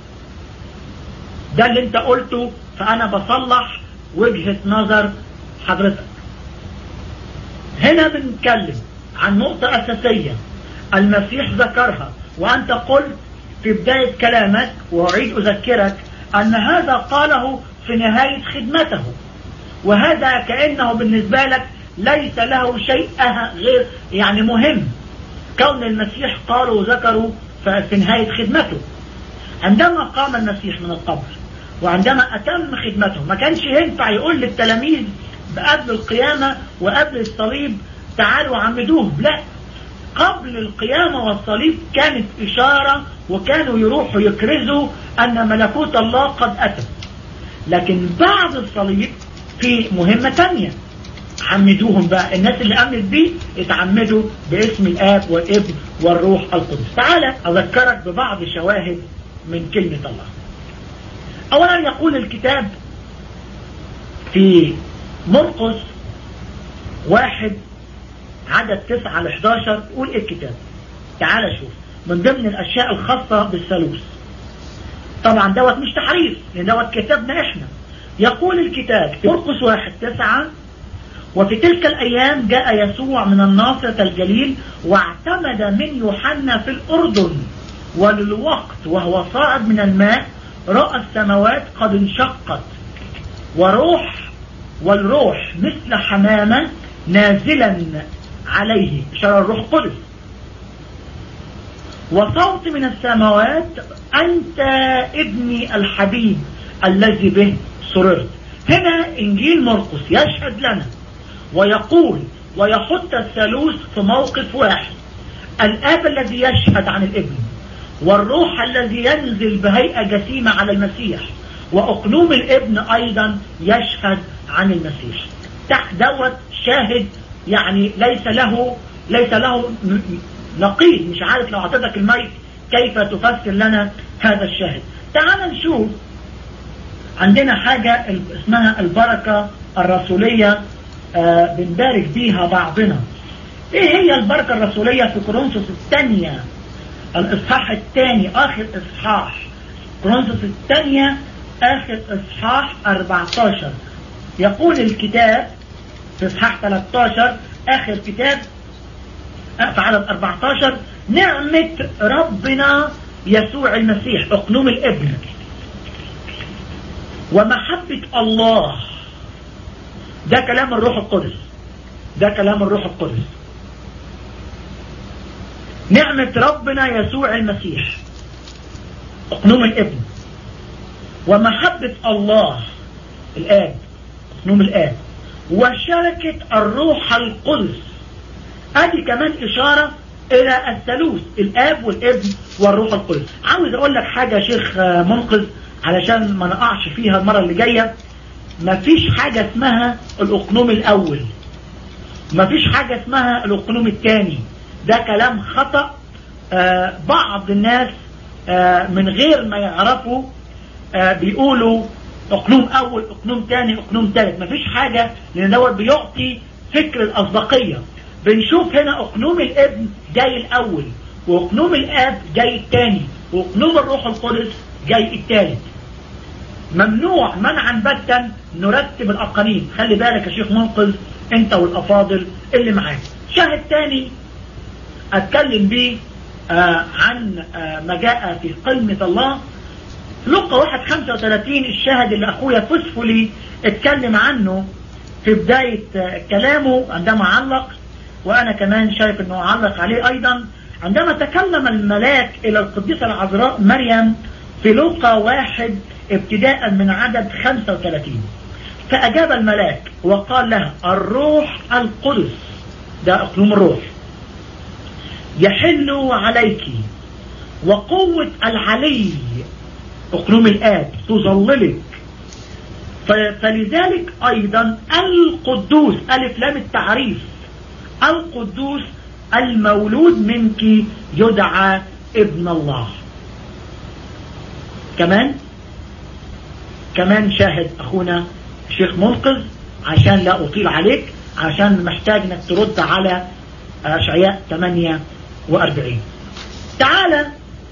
ده اللي انت قلته، فأنا بصلح وجهة نظر حضرتك. هنا بنتكلم عن نقطة أساسية المسيح ذكرها، وأنت قلت في بداية كلامك وأعيد أذكرك أن هذا قاله في نهاية خدمته، وهذا كأنه بالنسبة لك ليس له شيء غير يعني مهم، كون المسيح قالوا وذكروا في نهاية خدمته. عندما قام المسيح من القبر وعندما أتم خدمته ما كانش ينفع يقول للتلاميذ قبل القيامة وقبل الصليب تعالوا عمدوه، لا، قبل القيامة والصليب كانت إشارة، وكانوا يروحوا يكرزوا أن ملكوت الله قد أتى. لكن بعد الصليب في مهمة تانية، عمدوهم بقى، الناس اللي أمنت بيه اتعمدوا باسم الآب والابن والروح القدس. تعالى أذكرك ببعض شواهد من كلمة الله. أولا يقول الكتاب في مرقس 1:9-11 يقول الكتاب، تعالى شوف من ضمن الأشياء الخاصة بالثالوث. طبعا دوت مش تحريف لأن دوت كتابنا إحنا. يقول الكتاب في مرقس 1:9: وفي تلك الأيام جاء يسوع من الناصرة الجليل واعتمد من يوحنا في الأردن، وللوقت وهو صاعد من الماء رأى السماوات قد انشقت والروح مثل حمامة نازلا عليه، إشارة الروح القدس، وصوت من السماوات: أنت ابني الحبيب الذي به سررت. هنا إنجيل مرقس يشهد لنا ويقول ويحط الثالوث في موقف واحد: الآب الذي يشهد عن الابن، والروح الذي ينزل بهيئة جسيمة على المسيح، وأقنوم الابن أيضا يشهد عن المسيح. دوت شاهد يعني ليس له نقيض. مش عارف لو أعطيتك المايك كيف تفسر لنا هذا الشاهد. تعال نشوف، عندنا حاجة اسمها البركة الرسولية، بنبارك بيها بعضنا. ايه هي البركة الرسولية؟ في كورنثوس الثانية الإصحاح الثاني آخر إصحاح، كورنثوس الثانية آخر إصحاح 14 يقول الكتاب في إصحاح 13 آخر كتاب في عدد 14: نعمة ربنا يسوع المسيح أقنوم الابن ومحبة الله. ده كلام الروح القدس، ده كلام الروح القدس. نعمة ربنا يسوع المسيح أقنوم الابن ومحبة الله الآب أقنوم الآب وشركة الروح القدس. ادي كمان إشارة إلى الثالوث، الآب والابن والروح القدس. عاوز أقول لك حاجة يا شيخ منقذ علشان ما نقعش فيها المرة اللي جاية. مفيش حاجة اسمها الأقنوم الأول، مفيش حاجة اسمها الأقنوم الثاني، ده كلام خطأ. بعض الناس من غير ما يعرفوا بيقولوا أقنوم أول أقنوم ثاني أقنوم ثالث. مفيش حاجة، لأن دوت بيعطي فكر الأسبقية. بنشوف هنا أقنوم الابن جاي الأول، وأقنوم الآب جاي الثاني، وأقنوم الروح القدس جاي الثالث. ممنوع منعا باتا نرتب الأقانيم. خلي بالك يا شيخ منقذ انت والأفاضل اللي معاك. شاهد تاني اتكلم بيه عن ما جاء في قلمة الله، لقى 1:35، الشاهد اللي أخويا فسفلي اتكلم عنه في بداية كلامه عندما علق، وأنا كمان شايف أنه علق عليه أيضا. عندما تكلم الملاك إلى القديسة العذراء مريم في لقى 1 ابتداء من عدد 35: فأجاب الملاك وقال لها: الروح القدس، ده أقنوم الروح، يحل عليك، وقوة العلي أقنوم الآب تظللك، فلذلك أيضا القدوس، ألف لام التعريف، القدوس المولود منك يدعى ابن الله. كمان شاهد أخونا شيخ منقذ عشان لا أطيل عليك، عشان محتاج انك ترد على أشعياء 48. تعال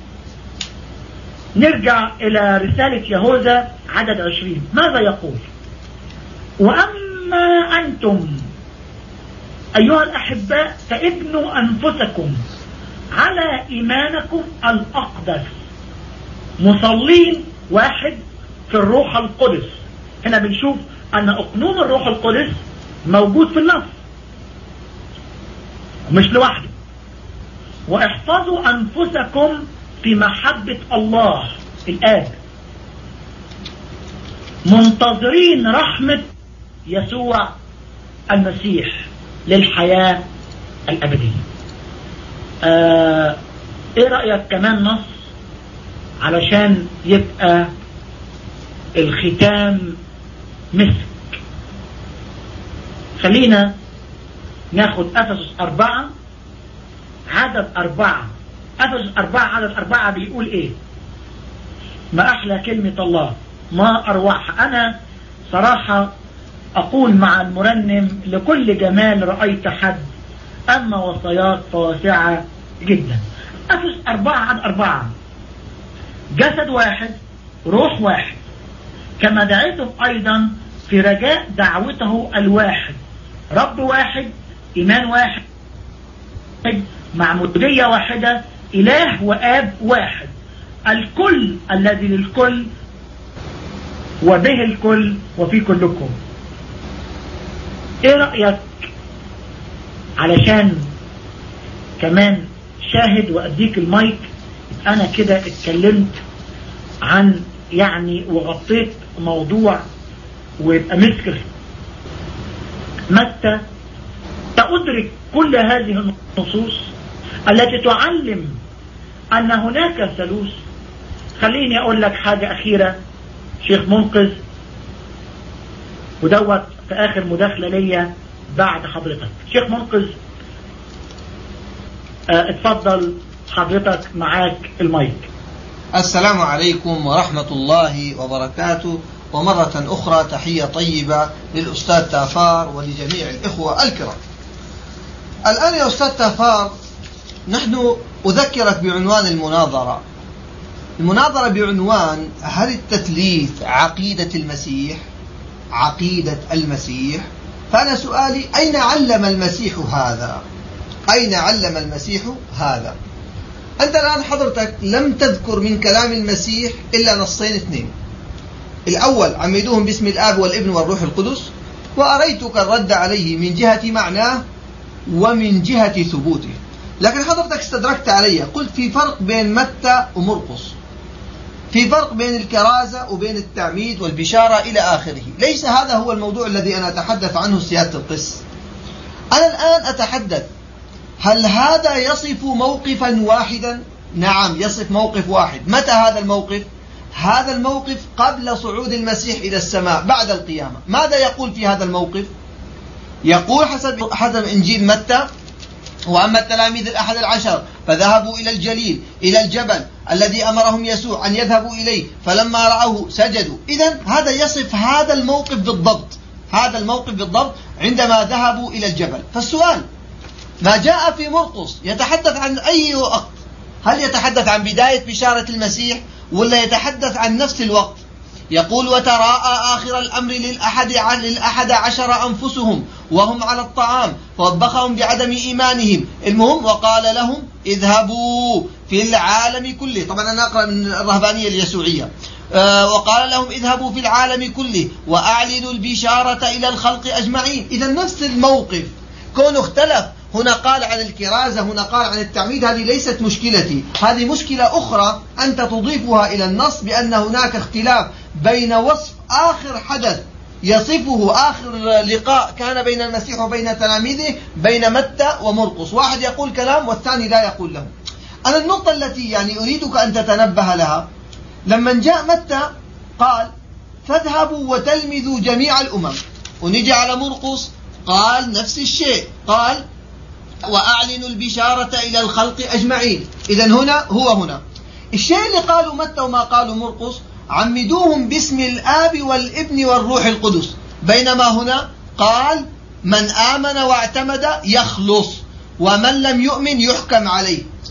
نرجع إلى رسالة يهوذا عدد 20. ماذا يقول؟ وأما أنتم أيها الأحباء فابنوا أنفسكم على إيمانكم الأقدس مصلين واحد في الروح القدس. هنا بنشوف أن أقنوم الروح القدس موجود في النص مش لوحده. واحفظوا أنفسكم في محبة الله الآب منتظرين رحمة يسوع المسيح للحياة الأبدية. ايه رأيك كمان نص علشان يبقى الختام مسك؟ خلينا ناخد أفسس 4 عدد 4. أفسس 4 عدد 4 بيقول ايه؟ ما أحلى كلمة الله، ما أروعها. أنا صراحة أقول مع المرنم لكل جمال رأيت حد، أما وصاياك فواسعة جدا. أفسس 4 عدد 4 جسد واحد روح واحد كما دعيتم أيضا في رجاء دعوته الواحد، رب واحد، إيمان واحد، معمودية واحدة، إله وآب واحد، الكل الذي للكل وبه الكل وفي كلكم. ايه رأيك علشان كمان شاهد وأديك المايك؟ أنا كده اتكلمت عن يعني وغطيت موضوع ويبقى مسكر. متى تأدرك كل هذه النصوص التي تعلم أن هناك ثالوث. خليني أقول لك حاجة أخيرة شيخ منقذ، ودوت في آخر مداخلة ليا بعد حضرتك. شيخ منقذ اتفضل حضرتك، معاك المايك. السلام عليكم ورحمة الله وبركاته، ومرة أخرى تحية طيبة للأستاذ تافار ولجميع الإخوة الكرام. الآن يا أستاذ تافار نحن أذكرك بعنوان المناظرة بعنوان: هل التثليث عقيدة المسيح؟ عقيدة المسيح. فأنا سؤالي: أين علم المسيح هذا؟ أين علم المسيح هذا؟ أنت الآن حضرتك لم تذكر من كلام المسيح إلا نصين اثنين. الأول: عمدوهم باسم الآب والابن والروح القدس، وأريتك الرد عليه من جهة معناه ومن جهة ثبوته. لكن حضرتك استدركت علي، قلت في فرق بين متى ومرقس، في فرق بين الكرازة وبين التعميد والبشارة إلى آخره. ليس هذا هو الموضوع الذي أنا أتحدث عنه سيادة القس. أنا الآن أتحدث: هل هذا يصف موقفا واحدا؟ نعم، يصف موقف واحد. متى هذا الموقف؟ هذا الموقف قبل صعود المسيح إلى السماء بعد القيامة. ماذا يقول في هذا الموقف؟ يقول حسب إنجيل متى: وأما التلاميذ الأحد العشر فذهبوا إلى الجليل، إلى الجبل الذي أمرهم يسوع أن يذهبوا إليه، فلما رأوه سجدوا. إذن هذا يصف هذا الموقف بالضبط، هذا الموقف بالضبط عندما ذهبوا إلى الجبل. فالسؤال: ما جاء في مرقس يتحدث عن أي وقت؟ هل يتحدث عن بداية بشارة المسيح ولا يتحدث عن نفس الوقت؟ يقول: وتراءى آخر الأمر للأحد عشر أنفسهم وهم على الطعام فوبخهم بعدم إيمانهم. المهم: وقال لهم: اذهبوا في العالم كله. طبعا أنا أقرأ من الرهبانية اليسوعية. وقال لهم: اذهبوا في العالم كله وأعلنوا البشارة إلى الخلق أجمعين. إذا نفس الموقف، كونه اختلف، هنا قال عن الكرازة، هنا قال عن التعميد. هذه ليست مشكلتي، هذه مشكلة أخرى أنت تضيفها إلى النص، بأن هناك اختلاف بين وصف آخر حدث يصفه آخر لقاء كان بين المسيح وبين تلاميذه بين متى ومرقس. واحد يقول كلام والثاني لا يقول له. أنا النقطة التي يعني أريدك أن تتنبه لها: لما جاء متى قال: فاذهبوا وتلمذوا جميع الأمم، ونجي على مرقس قال نفس الشيء، قال: وأعلنوا البشارة إلى الخلق أجمعين. إذن هنا الشيء اللي قالوا متى وما قالوا مرقس: عمدوهم باسم الآب والابن والروح القدس، بينما هنا قال: من آمن واعتمد يخلص، ومن لم يؤمن يحكم عليه.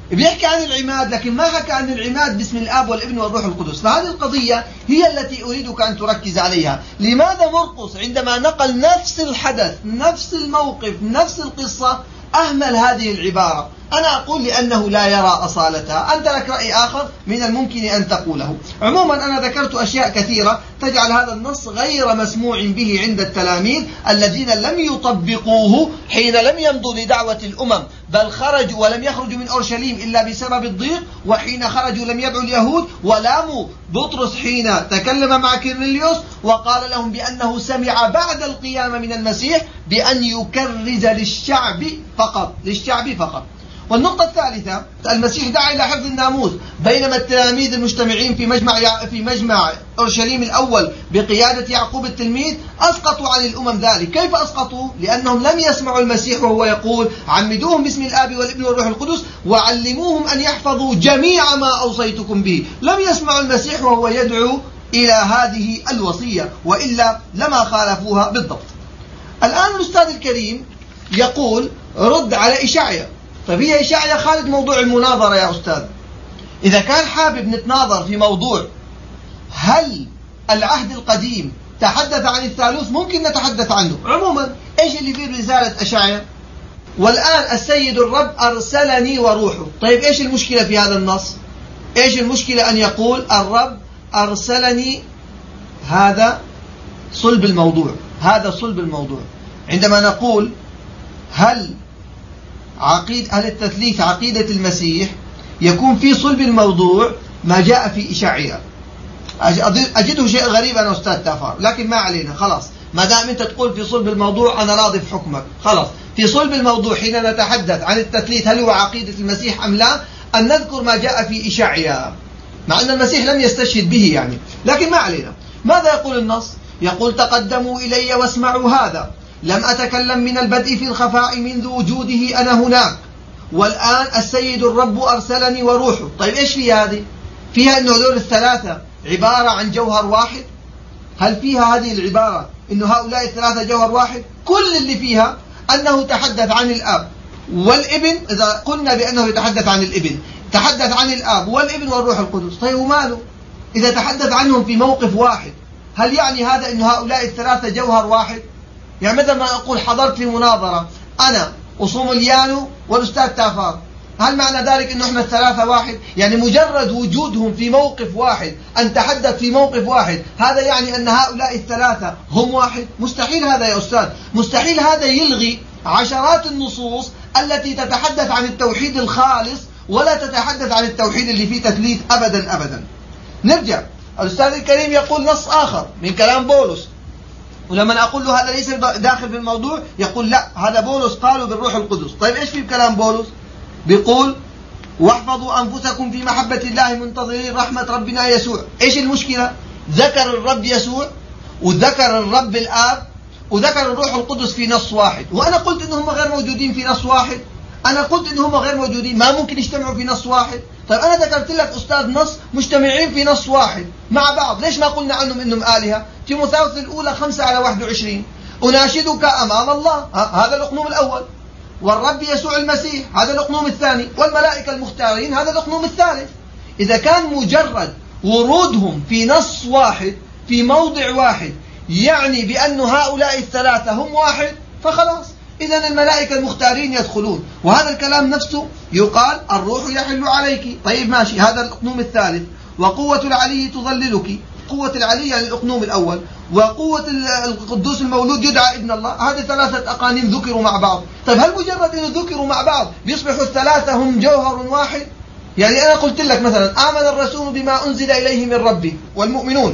بيحكي عن العماد لكن ما حكى عن العماد باسم الآب والابن والروح القدس. فهذه القضية هي التي أريدك أن تركز عليها. لماذا مرقس عندما نقل نفس الحدث نفس الموقف نفس القصة أهمل هذه العبارة؟ أنا أقول لأنه لا يرى أصالتها. أنت لك رأي آخر من الممكن أن تقوله. عموما أنا ذكرت أشياء كثيرة تجعل هذا النص غير مسموع به عند التلاميذ الذين لم يطبقوه حين لم يمضوا لدعوة الأمم، بل خرجوا ولم يخرجوا من أورشليم إلا بسبب الضيق، وحين خرجوا لم يدعوا اليهود، ولاموا بطرس حين تكلم مع كيرنيليوس وقال لهم بأنه سمع بعد القيامة من المسيح بأن يكرز للشعب فقط. والنقطة الثالثة، المسيح دعا إلى حفظ الناموس، بينما التلاميذ المجتمعين في مجمع أورشليم الأول بقيادة يعقوب التلميذ أسقطوا عن الأمم ذلك. كيف أسقطوا؟ لأنهم لم يسمعوا المسيح وهو يقول عمدوهم باسم الآب والابن والروح القدس وعلموهم أن يحفظوا جميع ما أوصيتكم به. لم يسمعوا المسيح وهو يدعو إلى هذه الوصية، وإلا لما خالفوها بالضبط. الآن الأستاذ الكريم يقول رد على إشعيا. طيب هي إشعيا خارج موضوع المناظرة يا أستاذ. إذا كان حابب نتناظر في موضوع هل العهد القديم تحدث عن الثالوث ممكن نتحدث عنه. عموما إيش اللي في رسالة أشعيا؟ والآن السيد الرب أرسلني وروحه. طيب إيش المشكلة في هذا النص؟ إيش المشكلة أن يقول الرب أرسلني؟ هذا صلب الموضوع. عندما نقول هل التثليث عقيدة المسيح، يكون في صلب الموضوع ما جاء في إشعياء. أجده شيء غريب أنا أستاذ تافار، لكن ما علينا، خلاص ما دام أنت تقول في صلب الموضوع أنا راضي في حكمك. خلاص في صلب الموضوع حين نتحدث عن التثليث هل هو عقيدة المسيح أم لا، أن نذكر ما جاء في إشعياء، مع أن المسيح لم يستشهد به يعني، لكن ما علينا. ماذا يقول النص؟ يقول تقدموا إلي واسمعوا هذا، لم أتكلم من البدء في الخفاء منذ وجوده أنا هناك، والآن السيد الرب أرسلني وروحه. طيب إيش في هذه؟ فيها أنه هذول الثلاثة عبارة عن جوهر واحد؟ هل فيها هذه العبارة أنه هؤلاء الثلاثة جوهر واحد؟ كل اللي فيها أنه تحدث عن الآب والابن. إذا قلنا بأنه يتحدث عن الابن، تحدث عن الآب والابن والروح القدس. طيب وماله إذا تحدث عنهم في موقف واحد؟ هل يعني هذا أنه هؤلاء الثلاثة جوهر واحد؟ يعني مثل ما أقول حضرت في مناظرة أنا وصومليانو والأستاذ تافار، هل معنى ذلك أنه إحنا الثلاثة واحد؟ يعني مجرد وجودهم في موقف واحد، أن تحدث في موقف واحد، هذا يعني أن هؤلاء الثلاثة هم واحد؟ مستحيل هذا يا أستاذ، مستحيل. هذا يلغي عشرات النصوص التي تتحدث عن التوحيد الخالص ولا تتحدث عن التوحيد اللي فيه تثليث أبدا أبدا. نرجع، الأستاذ الكريم يقول نص آخر من كلام بولس، ولما أقول له هذا ليس داخل في الموضوع يقول لا هذا بولس قالوا بالروح القدس. طيب إيش في كلام بولس؟ بيقول واحفظوا أنفسكم في محبة الله منتظرين رحمة ربنا يسوع. إيش المشكلة؟ ذكر الرب يسوع وذكر الرب الآب وذكر الروح القدس في نص واحد، وأنا قلت إنهم غير موجودين في نص واحد. أنا قلت إنهم غير موجودين، ما ممكن يجتمعوا في نص واحد. طيب أنا ذكرت لك أستاذ نص مجتمعين في نص واحد مع بعض، ليش ما قلنا عنهم إنهم آلهة؟ تيموثاوس الأولى 5:21 أناشدك أمام الله، هذا الأقنوم الأول، والرب يسوع المسيح هذا الأقنوم الثاني، والملائكة المختارين هذا الأقنوم الثالث. إذا كان مجرد ورودهم في نص واحد في موضع واحد يعني بأن هؤلاء الثلاثة هم واحد، فخلاص إذن الملائكة المختارين يدخلون. وهذا الكلام نفسه يقال الروح يحل عليك. طيب ماشي، هذا الأقنوم الثالث. وقوة العلي تظللك، قوة العلي يعني الأقنوم الأول، وقوة القدوس المولود يدعى ابن الله، هذه ثلاثة أقانيم ذكروا مع بعض. طيب هل مجرد أنه ذكروا مع بعض بيصبحوا الثلاثة هم جوهر واحد؟ يعني أنا قلت لك مثلا آمن الرسول بما أنزل إليه من ربه والمؤمنون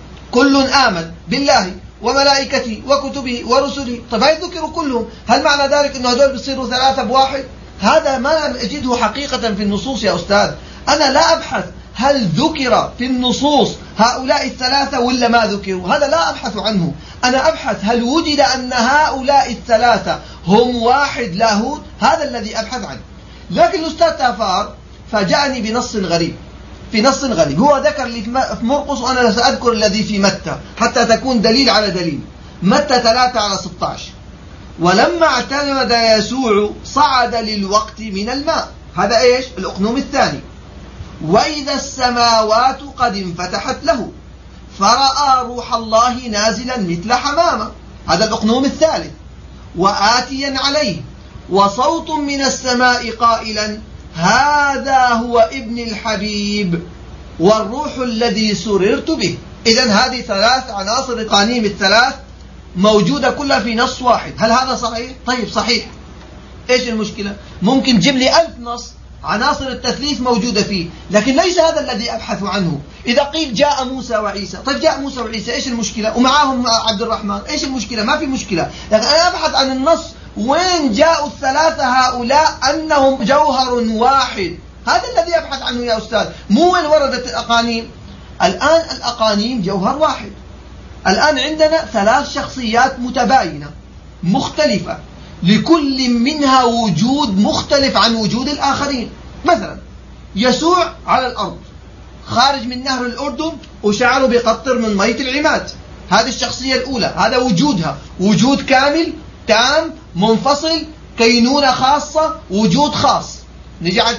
كل آمن بالله وملائكته وكتبه ورسله. طيب هاي ذكروا كلهم، هل معنى ذلك أنه هذول بيصيروا ثلاثة بواحد؟ هذا ما أجده حقيقة في النصوص يا أستاذ. أنا لا أبحث هل ذكر في النصوص هؤلاء الثلاثة ولا ما ذكروا، هذا لا أبحث عنه. أنا أبحث هل وجد أن هؤلاء الثلاثة هم واحد لاهوت، هذا الذي أبحث عنه. لكن الأستاذ تافار فاجأني بنص غريب، في نص غريب هو ذكر لي في مرقس، وأنا سأذكر الذي في متى حتى تكون دليل على دليل. متى 3:16 ولما اعتمد يسوع صعد للوقت من الماء. هذا إيش؟ الأقنوم الثاني. وإذا السماوات قد انفتحت له فرأى روح الله نازلا مثل حمامة، هذا الأقنوم الثالث. وآتيا عليه وصوت من السماء قائلا هذا هو ابن الحبيب والروح الذي سررت به. إذن هذه ثلاث عناصر الأقانيم الثلاث موجودة كلها في نص واحد. هل هذا صحيح؟ طيب صحيح. إيش المشكلة؟ ممكن تجيب لي 1000 نص عناصر التثليث موجودة فيه، لكن ليس هذا الذي أبحث عنه. إذا قيل جاء موسى وعيسى، طيب جاء موسى وعيسى إيش المشكلة؟ ومعاهم عبد الرحمن، إيش المشكلة؟ ما في مشكلة، لكن أنا أبحث عن النص وين جاءوا الثلاثة هؤلاء أنهم جوهر واحد. هذا الذي أبحث عنه يا أستاذ، مو وين وردت الأقانيم. الآن الأقانيم جوهر واحد. الآن عندنا 3 شخصيات متباينة مختلفة، لكل منها وجود مختلف عن وجود الآخرين. مثلا يسوع على الأرض خارج من نهر الأردن وشعره بقطر من مية العماد، هذه الشخصية الأولى، هذا وجودها وجود كامل تام منفصل، كينونة خاصة، وجود خاص. نجي على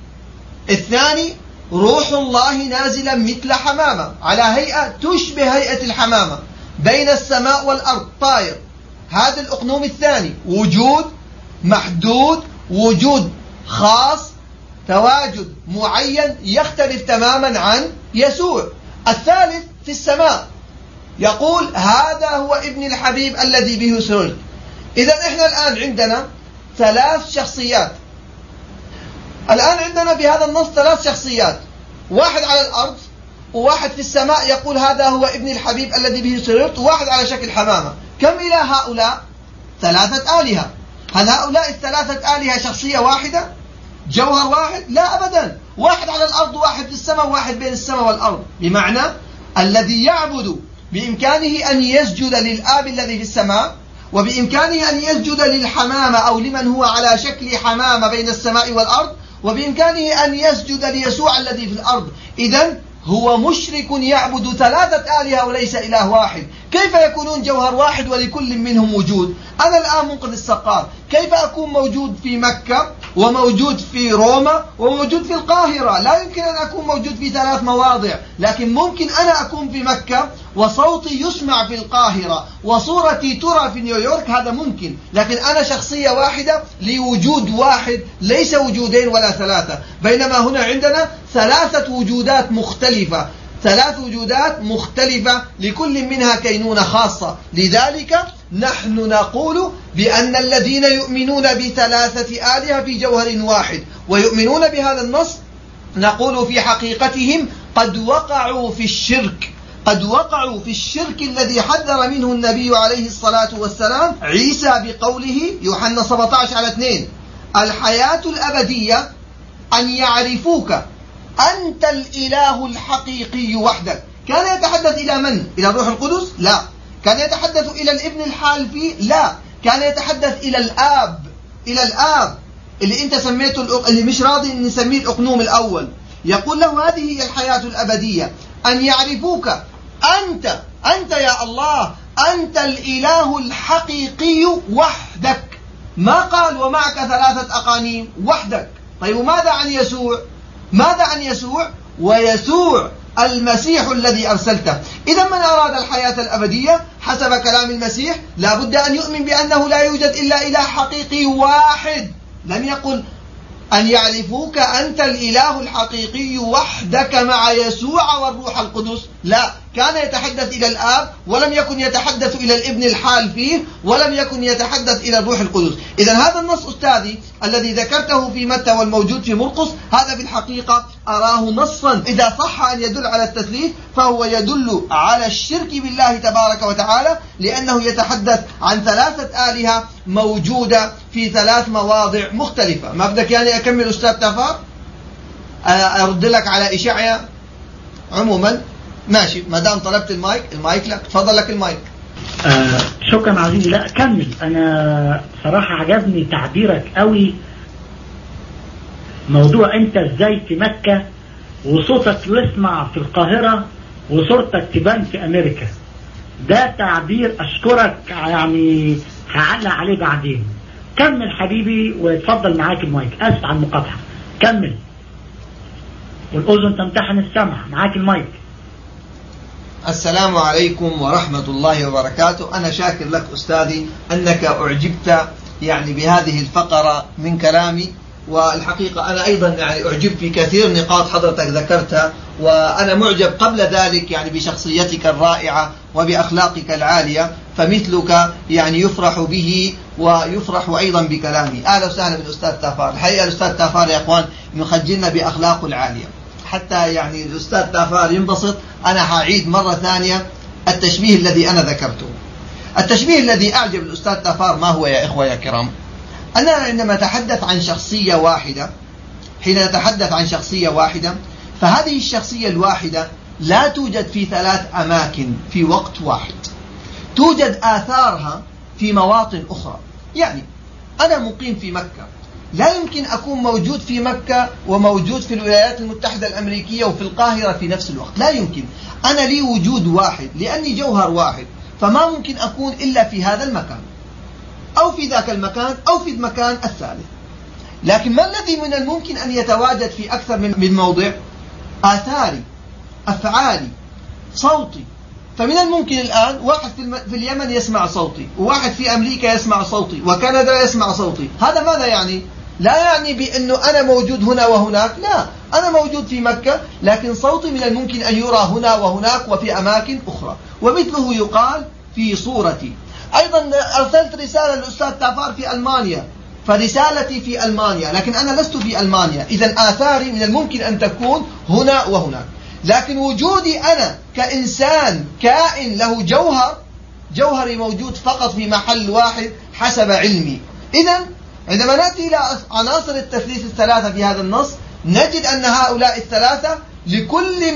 الثاني روح الله نازلا مثل حمامة، على هيئة تشبه هيئة الحمامة بين السماء والأرض طائر. هذا الأقنوم الثاني، وجود محدود، وجود خاص، تواجد معين يختلف تماما عن يسوع. الثالث في السماء يقول هذا هو ابن الحبيب الذي به سررت. إذا إحنا الآن عندنا 3 شخصيات. الآن عندنا بهذا النص 3 شخصيات، واحد على الأرض وواحد في السماء يقول هذا هو ابن الحبيب الذي به سررت، وواحد على شكل حمامة. كم إله هؤلاء؟ 3 آلهة. هل هؤلاء ال3 آلهة شخصية واحدة؟ جوهر واحد؟ لا أبدا. واحد على الأرض وواحد في السماء وواحد بين السماء والأرض. بمعنى الذي يعبد بإمكانه أن يسجد للآب الذي في السماء، وبإمكانه أن يسجد للحمامة أو لمن هو على شكل حمامة بين السماء والأرض، وبإمكانه أن يسجد ليسوع الذي في الأرض. إذن هو مشرك يعبد 3 آلهة وليس إله واحد. كيف يكونون جوهر واحد ولكل منهم وجود؟ أنا الآن منقذ السقار، كيف أكون موجود في مكة وموجود في روما وموجود في القاهرة؟ لا يمكن أن أكون موجود في 3 مواضع، لكن ممكن أنا أكون في مكة وصوتي يسمع في القاهرة وصورتي ترى في نيويورك، هذا ممكن. لكن أنا شخصية واحدة لوجود واحد، ليس وجودين ولا 3. بينما هنا عندنا 3 وجودات مختلفة، 3 وجودات مختلفة لكل منها كينونة خاصة. لذلك نحن نقول بأن الذين يؤمنون ب3 آلهة في جوهر واحد ويؤمنون بهذا النص، نقول في حقيقتهم قد وقعوا في الشرك، قد وقعوا في الشرك الذي حذر منه النبي عليه الصلاة والسلام عيسى بقوله يوحنا 17:2 الحياة الأبدية أن يعرفوك أنت الإله الحقيقي وحدك. كان يتحدث إلى من؟ إلى الروح القدس؟ لا. كان يتحدث إلى الابن الحال فيه؟ لا. كان يتحدث إلى الآب، إلى الآب اللي أنت سميته اللي مش راضي أن نسميه الأقنوم الأول. يقول له هذه هي الحياة الأبدية، أن يعرفوك أنت يا الله، أنت الإله الحقيقي وحدك. ما قال ومعك 3 أقانيم، وحدك. طيب وماذا عن يسوع؟ ماذا عن يسوع؟ ويسوع المسيح الذي أرسلته. إذا من أراد الحياة الأبدية حسب كلام المسيح لا بد أن يؤمن بأنه لا يوجد إلا إله حقيقي واحد. لم يقل أن يعرفوك أنت الإله الحقيقي وحدك مع يسوع والروح القدس، لا. كان يتحدث إلى الآب ولم يكن يتحدث إلى الابن الحال فيه ولم يكن يتحدث إلى الروح القدس. إذن هذا النص أستاذي الذي ذكرته في متى والموجود في مرقس، هذا في الحقيقة أراه نصا إذا صح أن يدل على التثليث فهو يدل على الشرك بالله تبارك وتعالى، لأنه يتحدث عن 3 آلهة موجودة في 3 مواضع مختلفة. ما بدك يعني أكمل أستاذ تفار؟ أرد لك على إشعيا عموما؟ ماشي، ما دام طلبت المايك لك، تفضل لك المايك. شكرا عزيزي. لا كمل. أنا صراحة عجبني تعبيرك قوي، موضوع أنت إزاي في مكة وصوتك يسمع في القاهرة وصورتك تبان في أمريكا. ده تعبير أشكرك، يعني هعلق عليه بعدين. كمل حبيبي وتفضل معاك المايك. أسف على المقاطعة. كمل. والأذن تمتحن السمع. معاك المايك. السلام عليكم ورحمة الله وبركاته. أنا شاكر لك أستاذي أنك أعجبت يعني بهذه الفقرة من كلامي، والحقيقة أنا أيضا يعني أعجبت في كثير نقاط حضرتك ذكرتها، وأنا معجب قبل ذلك يعني بشخصيتك الرائعة وبأخلاقك العالية، فمثلك يعني يفرح به ويفرح أيضا بكلامي. أهلا وسهلا بالأستاذ تافار. الحقيقة الأستاذ تافار يا أخوان يخجلنا بأخلاقه العالية، حتى يعني الأستاذ تافار ينبسط. أنا هعيد مرة ثانية التشبيه الذي أنا ذكرته. التشبيه الذي أعجب الأستاذ تافار ما هو يا إخوة يا كرام؟ أنا عندما أتحدث عن شخصية واحدة، حين نتحدث عن شخصية واحدة، فهذه الشخصية الواحدة لا توجد في 3 أماكن في وقت واحد، توجد آثارها في مواطن أخرى. يعني أنا مقيم في مكة، لا يمكن أكون موجود في مكة وموجود في الولايات المتحدة الأمريكية وفي القاهرة في نفس الوقت، لا يمكن. أنا لي وجود واحد لأني جوهر واحد، فما ممكن أكون إلا في هذا المكان أو في ذاك المكان أو في المكان الثالث. لكن ما الذي من الممكن أن يتواجد في أكثر من موضع؟ آثاري، أفعالي، صوتي. فمن الممكن الآن واحد في اليمن يسمع صوتي، وواحد في أمريكا يسمع صوتي، وكندا يسمع صوتي. هذا ماذا يعني؟ لا يعني بأنه أنا موجود هنا وهناك، لا، أنا موجود في مكة لكن صوتي من الممكن أن يرى هنا وهناك وفي أماكن أخرى. ومثله يقال في صورتي. أيضا أرسلت رسالة للأستاذ تافار في ألمانيا، فرسالتي في ألمانيا لكن أنا لست في ألمانيا، إذن آثاري من الممكن أن تكون هنا وهناك. لكن وجودي أنا كإنسان كائن له جوهري موجود فقط في محل واحد حسب علمي. إذن عندما نأتي إلى عناصر التثليث الثلاثة في هذا النص، نجد أن هؤلاء الثلاثة لكل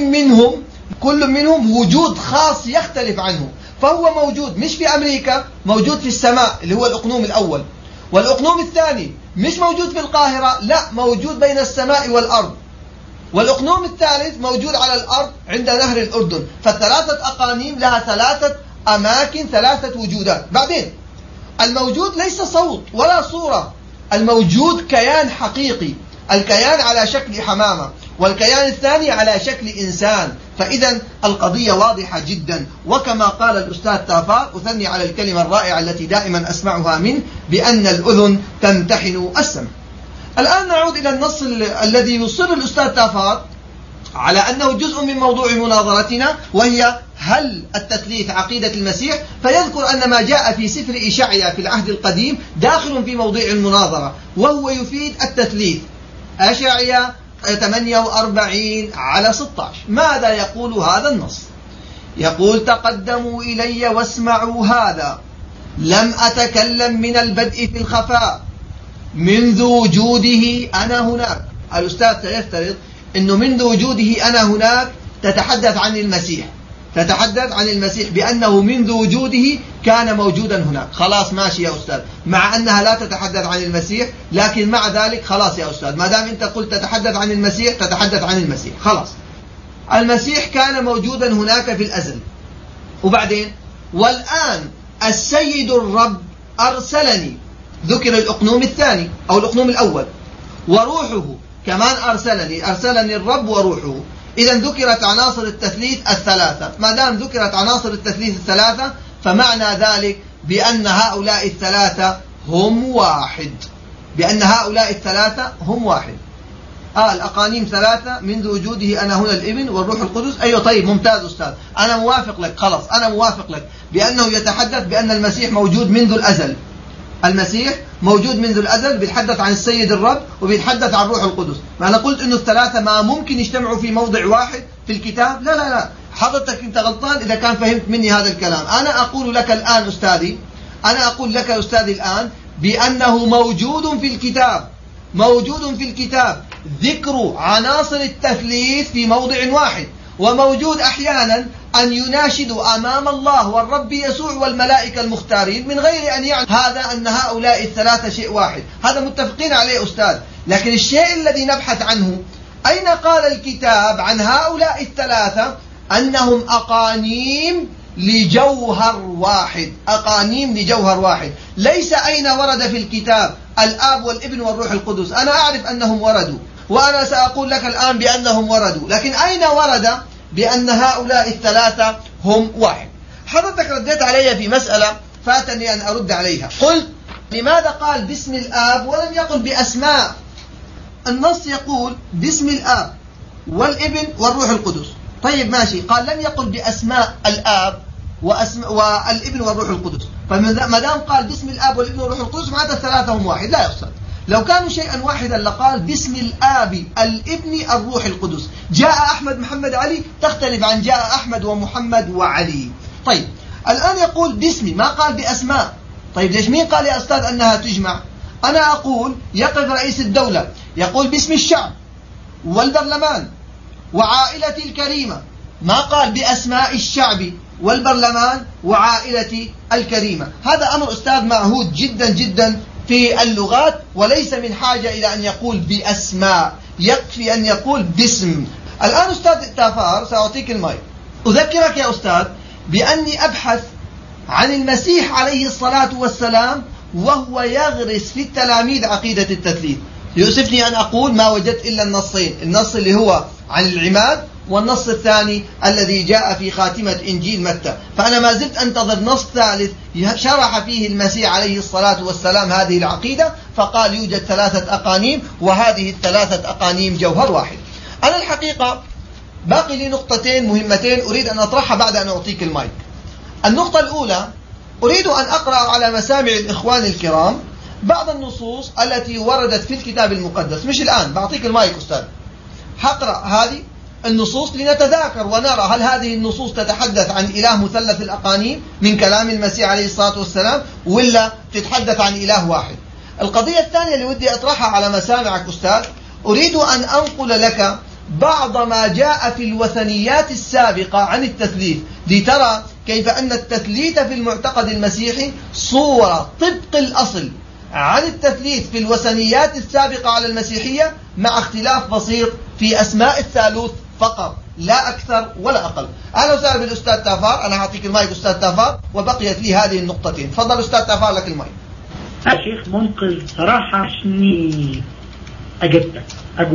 منهم وجود خاص يختلف عنه. فهو موجود مش في أمريكا، موجود في السماء اللي هو الأقنوم الأول، والأقنوم الثاني مش موجود في القاهرة، لا، موجود بين السماء والأرض، والأقنوم الثالث موجود على الأرض عند نهر الأردن. فالثلاثة أقانيم لها 3 أماكن، 3 وجودات. بعدين الموجود ليس صوت ولا صورة، الموجود كيان حقيقي، الكيان على شكل حمامة، والكيان الثاني على شكل إنسان. فإذا القضية واضحة جدا. وكما قال الأستاذ تافار، أثني على الكلمة الرائعة التي دائما أسمعها منه، بأن الأذن تمتحن السمع. الآن نعود إلى النص الذي يصر الأستاذ تافار على أنه جزء من موضوع مناظرتنا، وهي هل التثليث عقيدة المسيح؟ فيذكر أن ما جاء في سفر إشعيا في العهد القديم داخل في موضوع المناظرة، وهو يفيد التثليث. إشعيا 48:16. ماذا يقول هذا النص؟ يقول: تقدموا إلي واسمعوا هذا، لم أتكلم من البدء في الخفاء، منذ وجوده أنا هناك. الأستاذ سيفترض أنه منذ وجوده أنا هناك تتحدث عن المسيح، تتحدث عن المسيح بأنه منذ وجوده كان موجودا هناك. خلاص ماشي يا أستاذ، مع أنها لا تتحدث عن المسيح، لكن مع ذلك خلاص يا أستاذ، ما دام أنت قلت تتحدث عن المسيح تتحدث عن المسيح. خلاص، المسيح كان موجودا هناك في الأزل. وبعدين: والآن السيد الرب أرسلني. ذكر الأقنوم الثاني أو الأقنوم الأول. وروحه كمان أرسلني الرب وروحه. إذا ذكرت عناصر التثليث الثلاثة. ما دام ذكرت عناصر التثليث الثلاثة فمعنى ذلك بأن هؤلاء الثلاثة هم واحد، بأن هؤلاء الثلاثة هم واحد. الأقانيم 3 منذ وجوده أنا هنا الابن والروح القدس. أيوة، طيب، ممتاز أستاذ، أنا موافق لك، خلاص أنا موافق لك بأنه يتحدث بأن المسيح موجود منذ الأزل. المسيح موجود منذ الأزل، بيتحدث عن السيد الرب وبيتحدث عن روح القدس. ما أنا قلت إنه الثلاثة ما ممكن يجتمعوا في موضع واحد في الكتاب؟ لا لا لا، حضرتك أنت غلطان إذا كان فهمت مني هذا الكلام. أنا أقول لك الآن أستاذي، أنا أقول لك أستاذي الآن بأنه موجود في الكتاب، موجود في الكتاب ذكر عناصر التثليث في موضع واحد، وموجود أحيانا أن يناشدوا أمام الله والرب يسوع والملائكة المختارين من غير أن يعلم هذا أن هؤلاء الثلاثة شيء واحد. هذا متفقين عليه أستاذ. لكن الشيء الذي نبحث عنه، أين قال الكتاب عن هؤلاء الثلاثة أنهم أقانيم لجوهر واحد؟ أقانيم لجوهر واحد. ليس أين ورد في الكتاب الآب والابن والروح القدس. أنا أعرف أنهم وردوا، وأنا سأقول لك الآن بأنهم وردوا، لكن أين ورد بأن هؤلاء الثلاثة هم واحد؟ حضرتك رديت علي في مسألة فاتني أن أرد عليها. قلت لماذا قال باسم الآب ولم يقل بأسماء؟ النص يقول باسم الآب والابن والروح القدس. طيب ماشي، قال لم يقل بأسماء الآب والابن والروح القدس، فما دام قال باسم الآب والابن والروح القدس معناتها الثلاثة هم واحد. لا يحصل. لو كانوا شيئا واحدا لقال باسم الآب الابن الروح القدس. جاء أحمد محمد علي تختلف عن جاء أحمد ومحمد وعلي. طيب الآن يقول باسمي، ما قال بأسماء. طيب ليش مين قال يا أستاذ أنها تجمع؟ أنا أقول يقف رئيس الدولة يقول باسم الشعب والبرلمان وعائلتي الكريمة، ما قال بأسماء الشعب والبرلمان وعائلتي الكريمة. هذا أمر أستاذ معهود جدا جدا في اللغات، وليس من حاجة إلى أن يقول بأسماء، يكفي أن يقول باسم. الآن أستاذ تافار سأعطيك المايك. أذكرك يا أستاذ بأني أبحث عن المسيح عليه الصلاة والسلام وهو يغرس في التلاميذ عقيدة التثليث. يؤسفني أن أقول ما وجدت إلا النصين، النص اللي هو عن العماد والنص الثاني الذي جاء في خاتمة إنجيل متى. فأنا ما زلت أنتظر نص ثالث شرح فيه المسيح عليه الصلاة والسلام هذه العقيدة، فقال يوجد 3 أقانيم وهذه ال3 أقانيم جوهر واحد. أنا الحقيقة باقي لي نقطتين مهمتين أريد أن أطرحها بعد أن أعطيك المايك. النقطة الأولى، أريد أن أقرأ على مسامع الإخوان الكرام بعض النصوص التي وردت في الكتاب المقدس. مش الآن، بعطيك المايك أستاذ. حقرأ هذه النصوص لنتذاكر ونرى هل هذه النصوص تتحدث عن إله مثلث الأقانيم من كلام المسيح عليه الصلاة والسلام، ولا تتحدث عن إله واحد. القضية الثانية اللي ودي أطرحها على مسامعك أستاذ، أريد أن أنقل لك بعض ما جاء في الوثنيات السابقة عن التثليث، لترى كيف أن التثليث في المعتقد المسيحي صورة طبق الأصل عن التثليث في الوثنيات السابقة على المسيحية، مع اختلاف بسيط في أسماء الثالوث فقط، لا أكثر ولا أقل. أهلا وسهلا بالأستاذ تافار. أنا أعطيك المايك أستاذ تافار، وبقيت لي هذه النقطتين. تفضل أستاذ تافار، لك المايك. شيخ منقذ صراحة شني أجبتك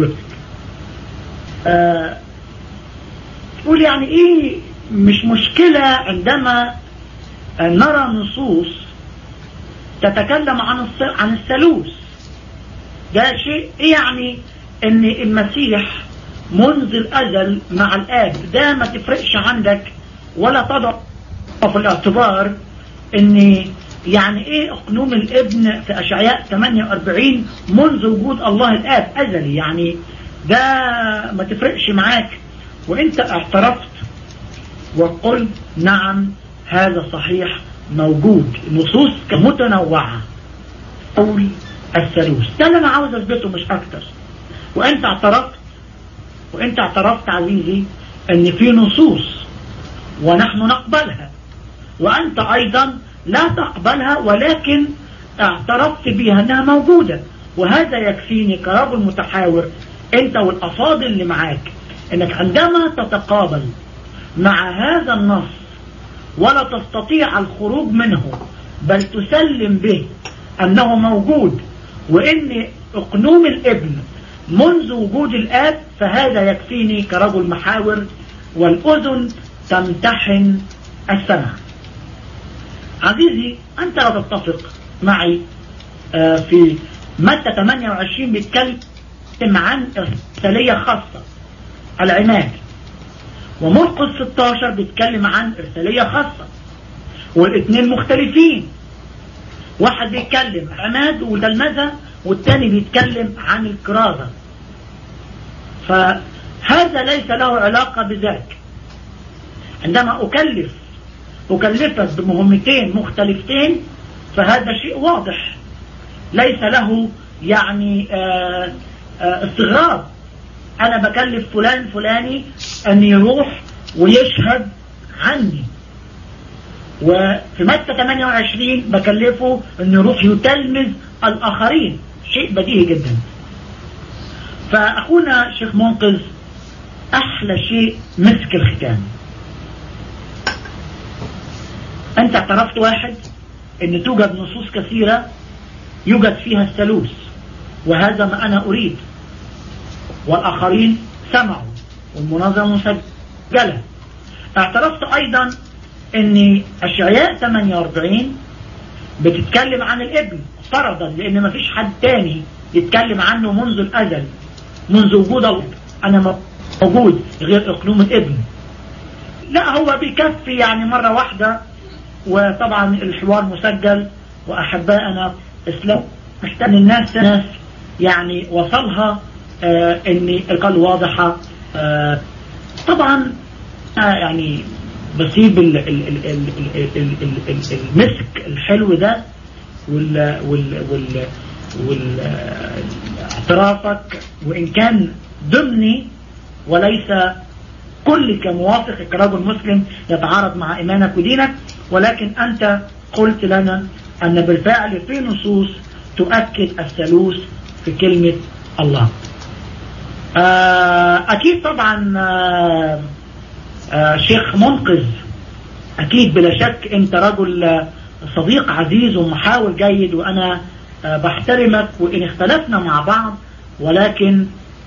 تقول يعني إيه مش مشكلة عندما نرى نصوص تتكلم عن الثالوث. ده شيء يعني ان المسيح منذ الازل مع الاب، ده ما تفرقش عندك ولا تضع في الاعتبار ان يعني ايه اقنوم الابن في اشعياء 48 منذ وجود الله الاب ازلي، يعني ده ما تفرقش معاك. وانت اعترفت وقلت نعم هذا صحيح موجود، نصوص متنوعة قول الثالوث. ده اللي انا عاوز اثبته مش اكتر. وانت اعترفت عزيزي ان في نصوص ونحن نقبلها، وانت ايضا لا تقبلها، ولكن اعترفت بها انها موجودة. وهذا يكفيني كرجل متحاور انت والافاضل اللي معاك، انك عندما تتقابل مع هذا النص ولا تستطيع الخروج منه، بل تسلم به أنه موجود، وإن أقنوم الابن منذ وجود الآب، فهذا يكفيني كرجل محاور والأذن تمتحن السمع. عزيزي أنت لا تتفق معي في متى 28 بيتكلم عن إرسالية خاصة العماد، ومرقس 16 بيتكلم عن إرسالية خاصة، والاثنين مختلفين. واحد بيتكلم عماد ودلمذة، والتاني بيتكلم عن الكرازة. فهذا ليس له علاقة بذاك. عندما أكلفك بمهمتين مختلفتين فهذا شيء واضح، ليس له يعني استغراب. أنا بكلف فلان فلاني أن يروح ويشهد عني، وفي متى 28 بكلفه أن يروح يتلمذ الآخرين. شيء بديهي جدا. فأخونا شيخ منقذ، أحلى شيء مسك الختام. أنت اعترفت واحد أن توجد نصوص كثيرة يوجد فيها الثالوث، وهذا ما أنا أريد. والآخرين سمعوا والمناظرة مسجلة. اعترفت أيضا أن أشعياء 48 بتتكلم عن الابن فرضا، لأن ما فيش حد تاني يتكلم عنه منذ الأزل، منذ وجود الله أنا موجود غير إقلوم الابن. لا هو بيكفي يعني مرة واحدة، وطبعا الحوار مسجل. وأحبائنا إسلام محتاج الناس يعني وصلها ان القال واضحة. طبعا يعني بسيب المسك الحلو ده واعترافك، وإن كان ضمني وليس كل كموافق كرجل مسلم يتعارض مع إيمانك ودينك، ولكن أنت قلت لنا أن بالفعل في نصوص تؤكد الثالوث في كلمة الله. أكيد طبعا شيخ منقذ، أكيد بلا شك أنت رجل صديق عزيز ومحاور جيد، وأنا بحترمك وإن اختلفنا مع بعض، ولكن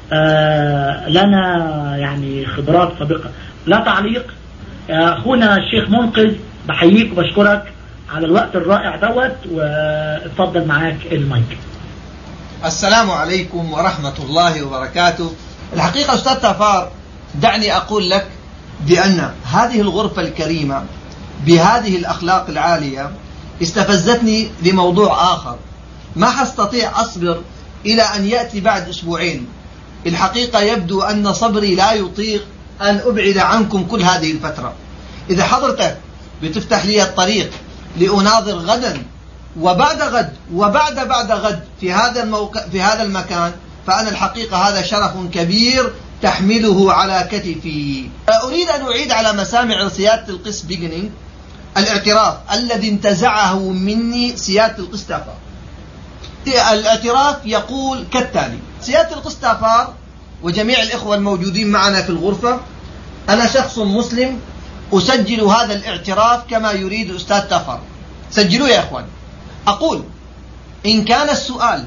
لنا يعني خبرات سابقة. لا تعليق. أخونا الشيخ منقذ، بحييك وبشكرك على الوقت الرائع دوت، واتفضل معاك المايك. السلام عليكم ورحمة الله وبركاته. الحقيقة أستاذ تافار، دعني أقول لك بأن هذه الغرفة الكريمة بهذه الأخلاق العالية استفزتني لموضوع آخر ما حستطيع أصبر إلى أن يأتي بعد أسبوعين. الحقيقة يبدو أن صبري لا يطيق أن أبعد عنكم كل هذه الفترة. إذا حضرتك بتفتح لي الطريق لأناظر غدا وبعد غد وبعد غد في هذا المكان، فأنا الحقيقة هذا شرف كبير تحمله على كتفي. أريد أن أعيد على مسامع سيادة القس بيجنينج الاعتراف الذي انتزعه مني سيادة القس تافار. الاعتراف يقول كالتالي: سيادة القس تافار وجميع الإخوة الموجودين معنا في الغرفة، أنا شخص مسلم أسجل هذا الاعتراف كما يريد أستاذ تافار. سجلوا يا إخوان. أقول: إن كان السؤال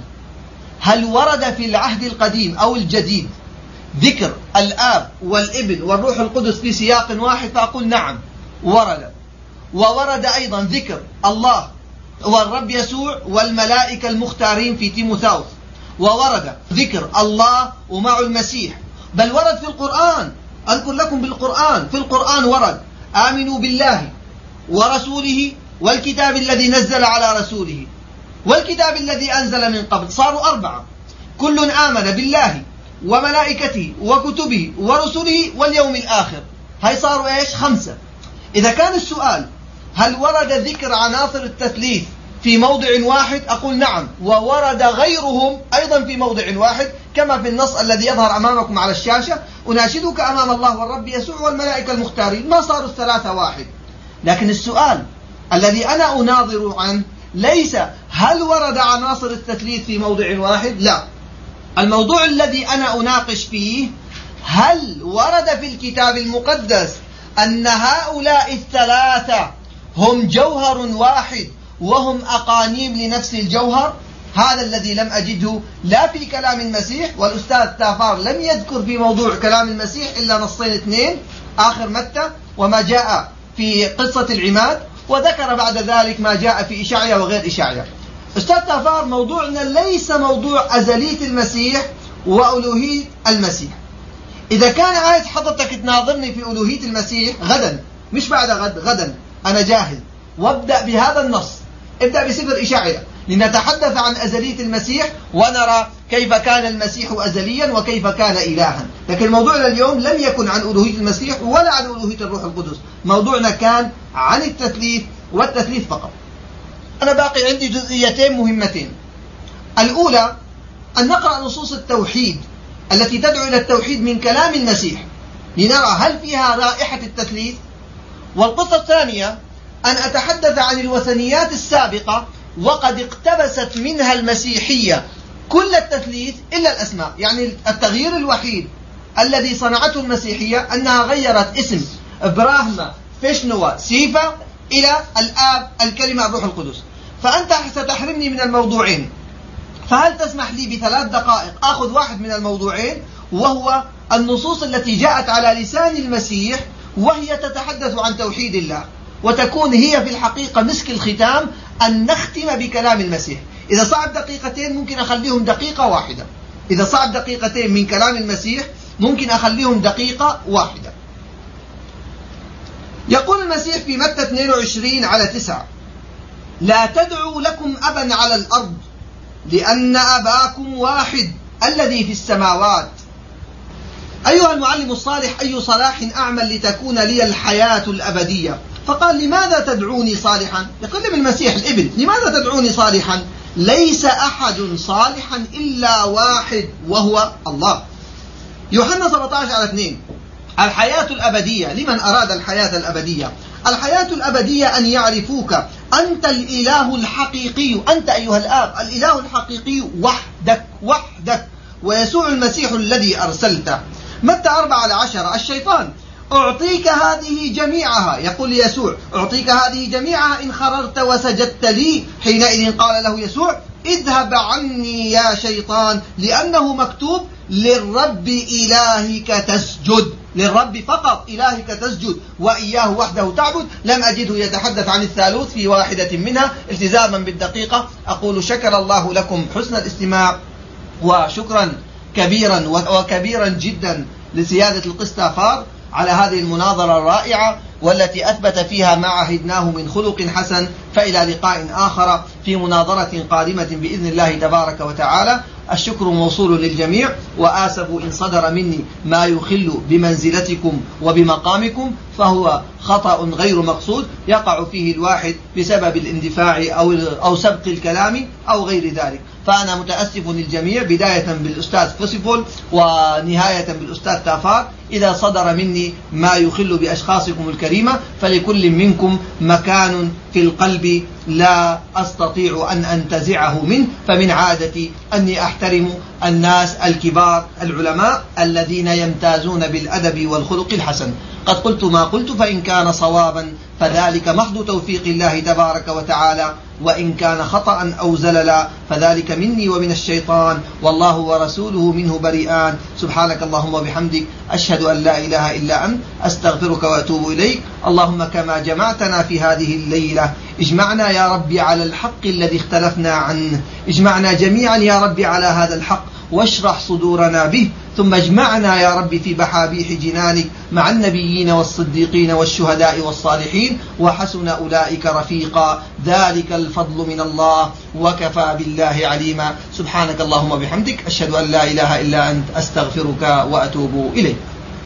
هل ورد في العهد القديم أو الجديد ذكر الآب والابن والروح القدس في سياق واحد، فأقول نعم ورد. وورد أيضا ذكر الله والرب يسوع والملائكة المختارين في تيموثاوس، وورد ذكر الله ومع المسيح، بل ورد في القرآن. أذكر لكم بالقرآن، في القرآن ورد: آمنوا بالله ورسوله والكتاب الذي نزل على رسوله والكتاب الذي أنزل من قبل. صاروا 4. كل آمن بالله وملائكته وكتبه ورسله واليوم الآخر. هاي صاروا إيش؟ 5. إذا كان السؤال هل ورد ذكر عناصر التثليث في موضع واحد، أقول نعم، وورد غيرهم أيضا في موضع واحد كما في النص الذي يظهر أمامكم على الشاشة: أناشدك أمام الله والرب يسوع والملائكة المختارين. ما صاروا 3 واحد. لكن السؤال الذي أنا أناظر عنه ليس هل ورد عناصر التثليث في موضع واحد، لا. الموضوع الذي أنا أناقش فيه: هل ورد في الكتاب المقدس أن هؤلاء الثلاثة هم جوهر واحد وهم أقانيم لنفس الجوهر؟ هذا الذي لم أجده لا في كلام المسيح، والأستاذ تافار لم يذكر في موضوع كلام المسيح إلا نصين 2: آخر متى وما جاء في قصة العماد، وذكر بعد ذلك ما جاء في إشعيا وغير إشعيا. أستاذ تافار، موضوعنا ليس موضوع أزلية المسيح وألوهية المسيح. إذا كان عايز حضرتك تناظرني في ألوهية المسيح غدا، مش بعد غد، غدا أنا جاهز، وابدأ بهذا النص. ابدأ بسفر إشعيا لنتحدث عن أزلية المسيح ونرى كيف كان المسيح أزليا وكيف كان إلها. لكن موضوعنا اليوم لم يكن عن ألوهية المسيح ولا عن ألوهية الروح القدس. موضوعنا كان عن التثليث والتثليث فقط. أنا باقي عندي جزئيتين مهمتين. الأولى أن نقرأ نصوص التوحيد التي تدعو إلى التوحيد من كلام المسيح لنرى هل فيها رائحة التثليث. والقصة الثانية أن أتحدث عن الوثنيات السابقة وقد اقتبست منها المسيحية كل التثليث إلا الأسماء. يعني التغيير الوحيد الذي صنعته المسيحية أنها غيرت اسم براهما فيشنوا سيفا إلى الآب الكلمة الروح القدس. فأنت ستحرمني من الموضوعين: فهل تسمح لي ب3 دقائق أخذ واحد من الموضوعين، وهو النصوص التي جاءت على لسان المسيح وهي تتحدث عن توحيد الله، وتكون هي في الحقيقة مسك الختام أن نختم بكلام المسيح. إذا صعب دقيقتين ممكن أخليهم دقيقة واحدة، إذا صعب دقيقتين من كلام المسيح ممكن أخليهم دقيقة واحدة. يقول المسيح في متى 22:9: لا تدعوا لكم أبا على الأرض لأن أباكم واحد الذي في السماوات. أيها المعلم الصالح، أي صلاح أعمل لتكون لي الحياة الأبدية؟ فقال: لماذا تدعوني صالحا؟ يقول المسيح الابن: لماذا تدعوني صالحا؟ ليس أحد صالحا إلا واحد وهو الله. يوحنا 17:2: الحياة الأبدية. لمن أراد الحياة الأبدية؟ الحياة الأبدية أن يعرفوك أنت الإله الحقيقي، أنت أيها الآب الإله الحقيقي وحدك ويسوع المسيح الذي أرسلته. متى 4:10: الشيطان: أعطيك هذه جميعها. يقول يسوع: أعطيك هذه جميعها إن خررت وسجدت لي. حينئذ قال له يسوع: اذهب عني يا شيطان، لأنه مكتوب: للرب إلهك تسجد. للرب فقط إلهك تسجد وإياه وحده تعبد. لم أجده يتحدث عن الثالوث في واحدة منها التزاما بالدقيقة. أقول شكر الله لكم حسن الاستماع، وشكرا كبيرا وكبيرا جدا لسيادة القسطافار على هذه المناظرة الرائعة والتي أثبت فيها ما عهدناه من خلق حسن. فإلى لقاء آخر في مناظرة قادمة بإذن الله تبارك وتعالى. الشكر موصول للجميع، وآسف إن صدر مني ما يخل بمنزلتكم وبمقامكم، فهو خطأ غير مقصود يقع فيه الواحد بسبب الاندفاع أو سبق الكلام أو غير ذلك. فأنا متأسف للجميع، بداية بالأستاذ فوسيفول ونهاية بالأستاذ تافار، إذا صدر مني ما يخل بأشخاصكم الكريمة. فلكل منكم مكان في القلب لا أستطيع أن أنتزعه منه، فمن عادتي أني أحترم الناس الكبار العلماء الذين يمتازون بالأدب والخلق الحسن. قد قلت ما قلت، فإن كان صوابا فذلك محض توفيق الله تبارك وتعالى، وإن كان خطأ أو زللا فذلك مني ومن الشيطان، والله ورسوله منه بريئان. سبحانك اللهم وبحمدك، أشهد أن لا إله إلا أنت، أستغفرك وأتوب إليك. اللهم كما جمعتنا في هذه الليلة اجمعنا يا ربي على الحق الذي اختلفنا عنه، اجمعنا جميعا يا ربي على هذا الحق واشرح صدورنا به، ثم اجمعنا يا رب في بحابيح جنانك مع النبيين والصديقين والشهداء والصالحين، وحسن أولئك رفيقا. ذلك الفضل من الله، وكفى بالله عليما. سبحانك اللهم وبحمدك، أشهد أن لا إله إلا أنت، أستغفرك وأتوب إليك.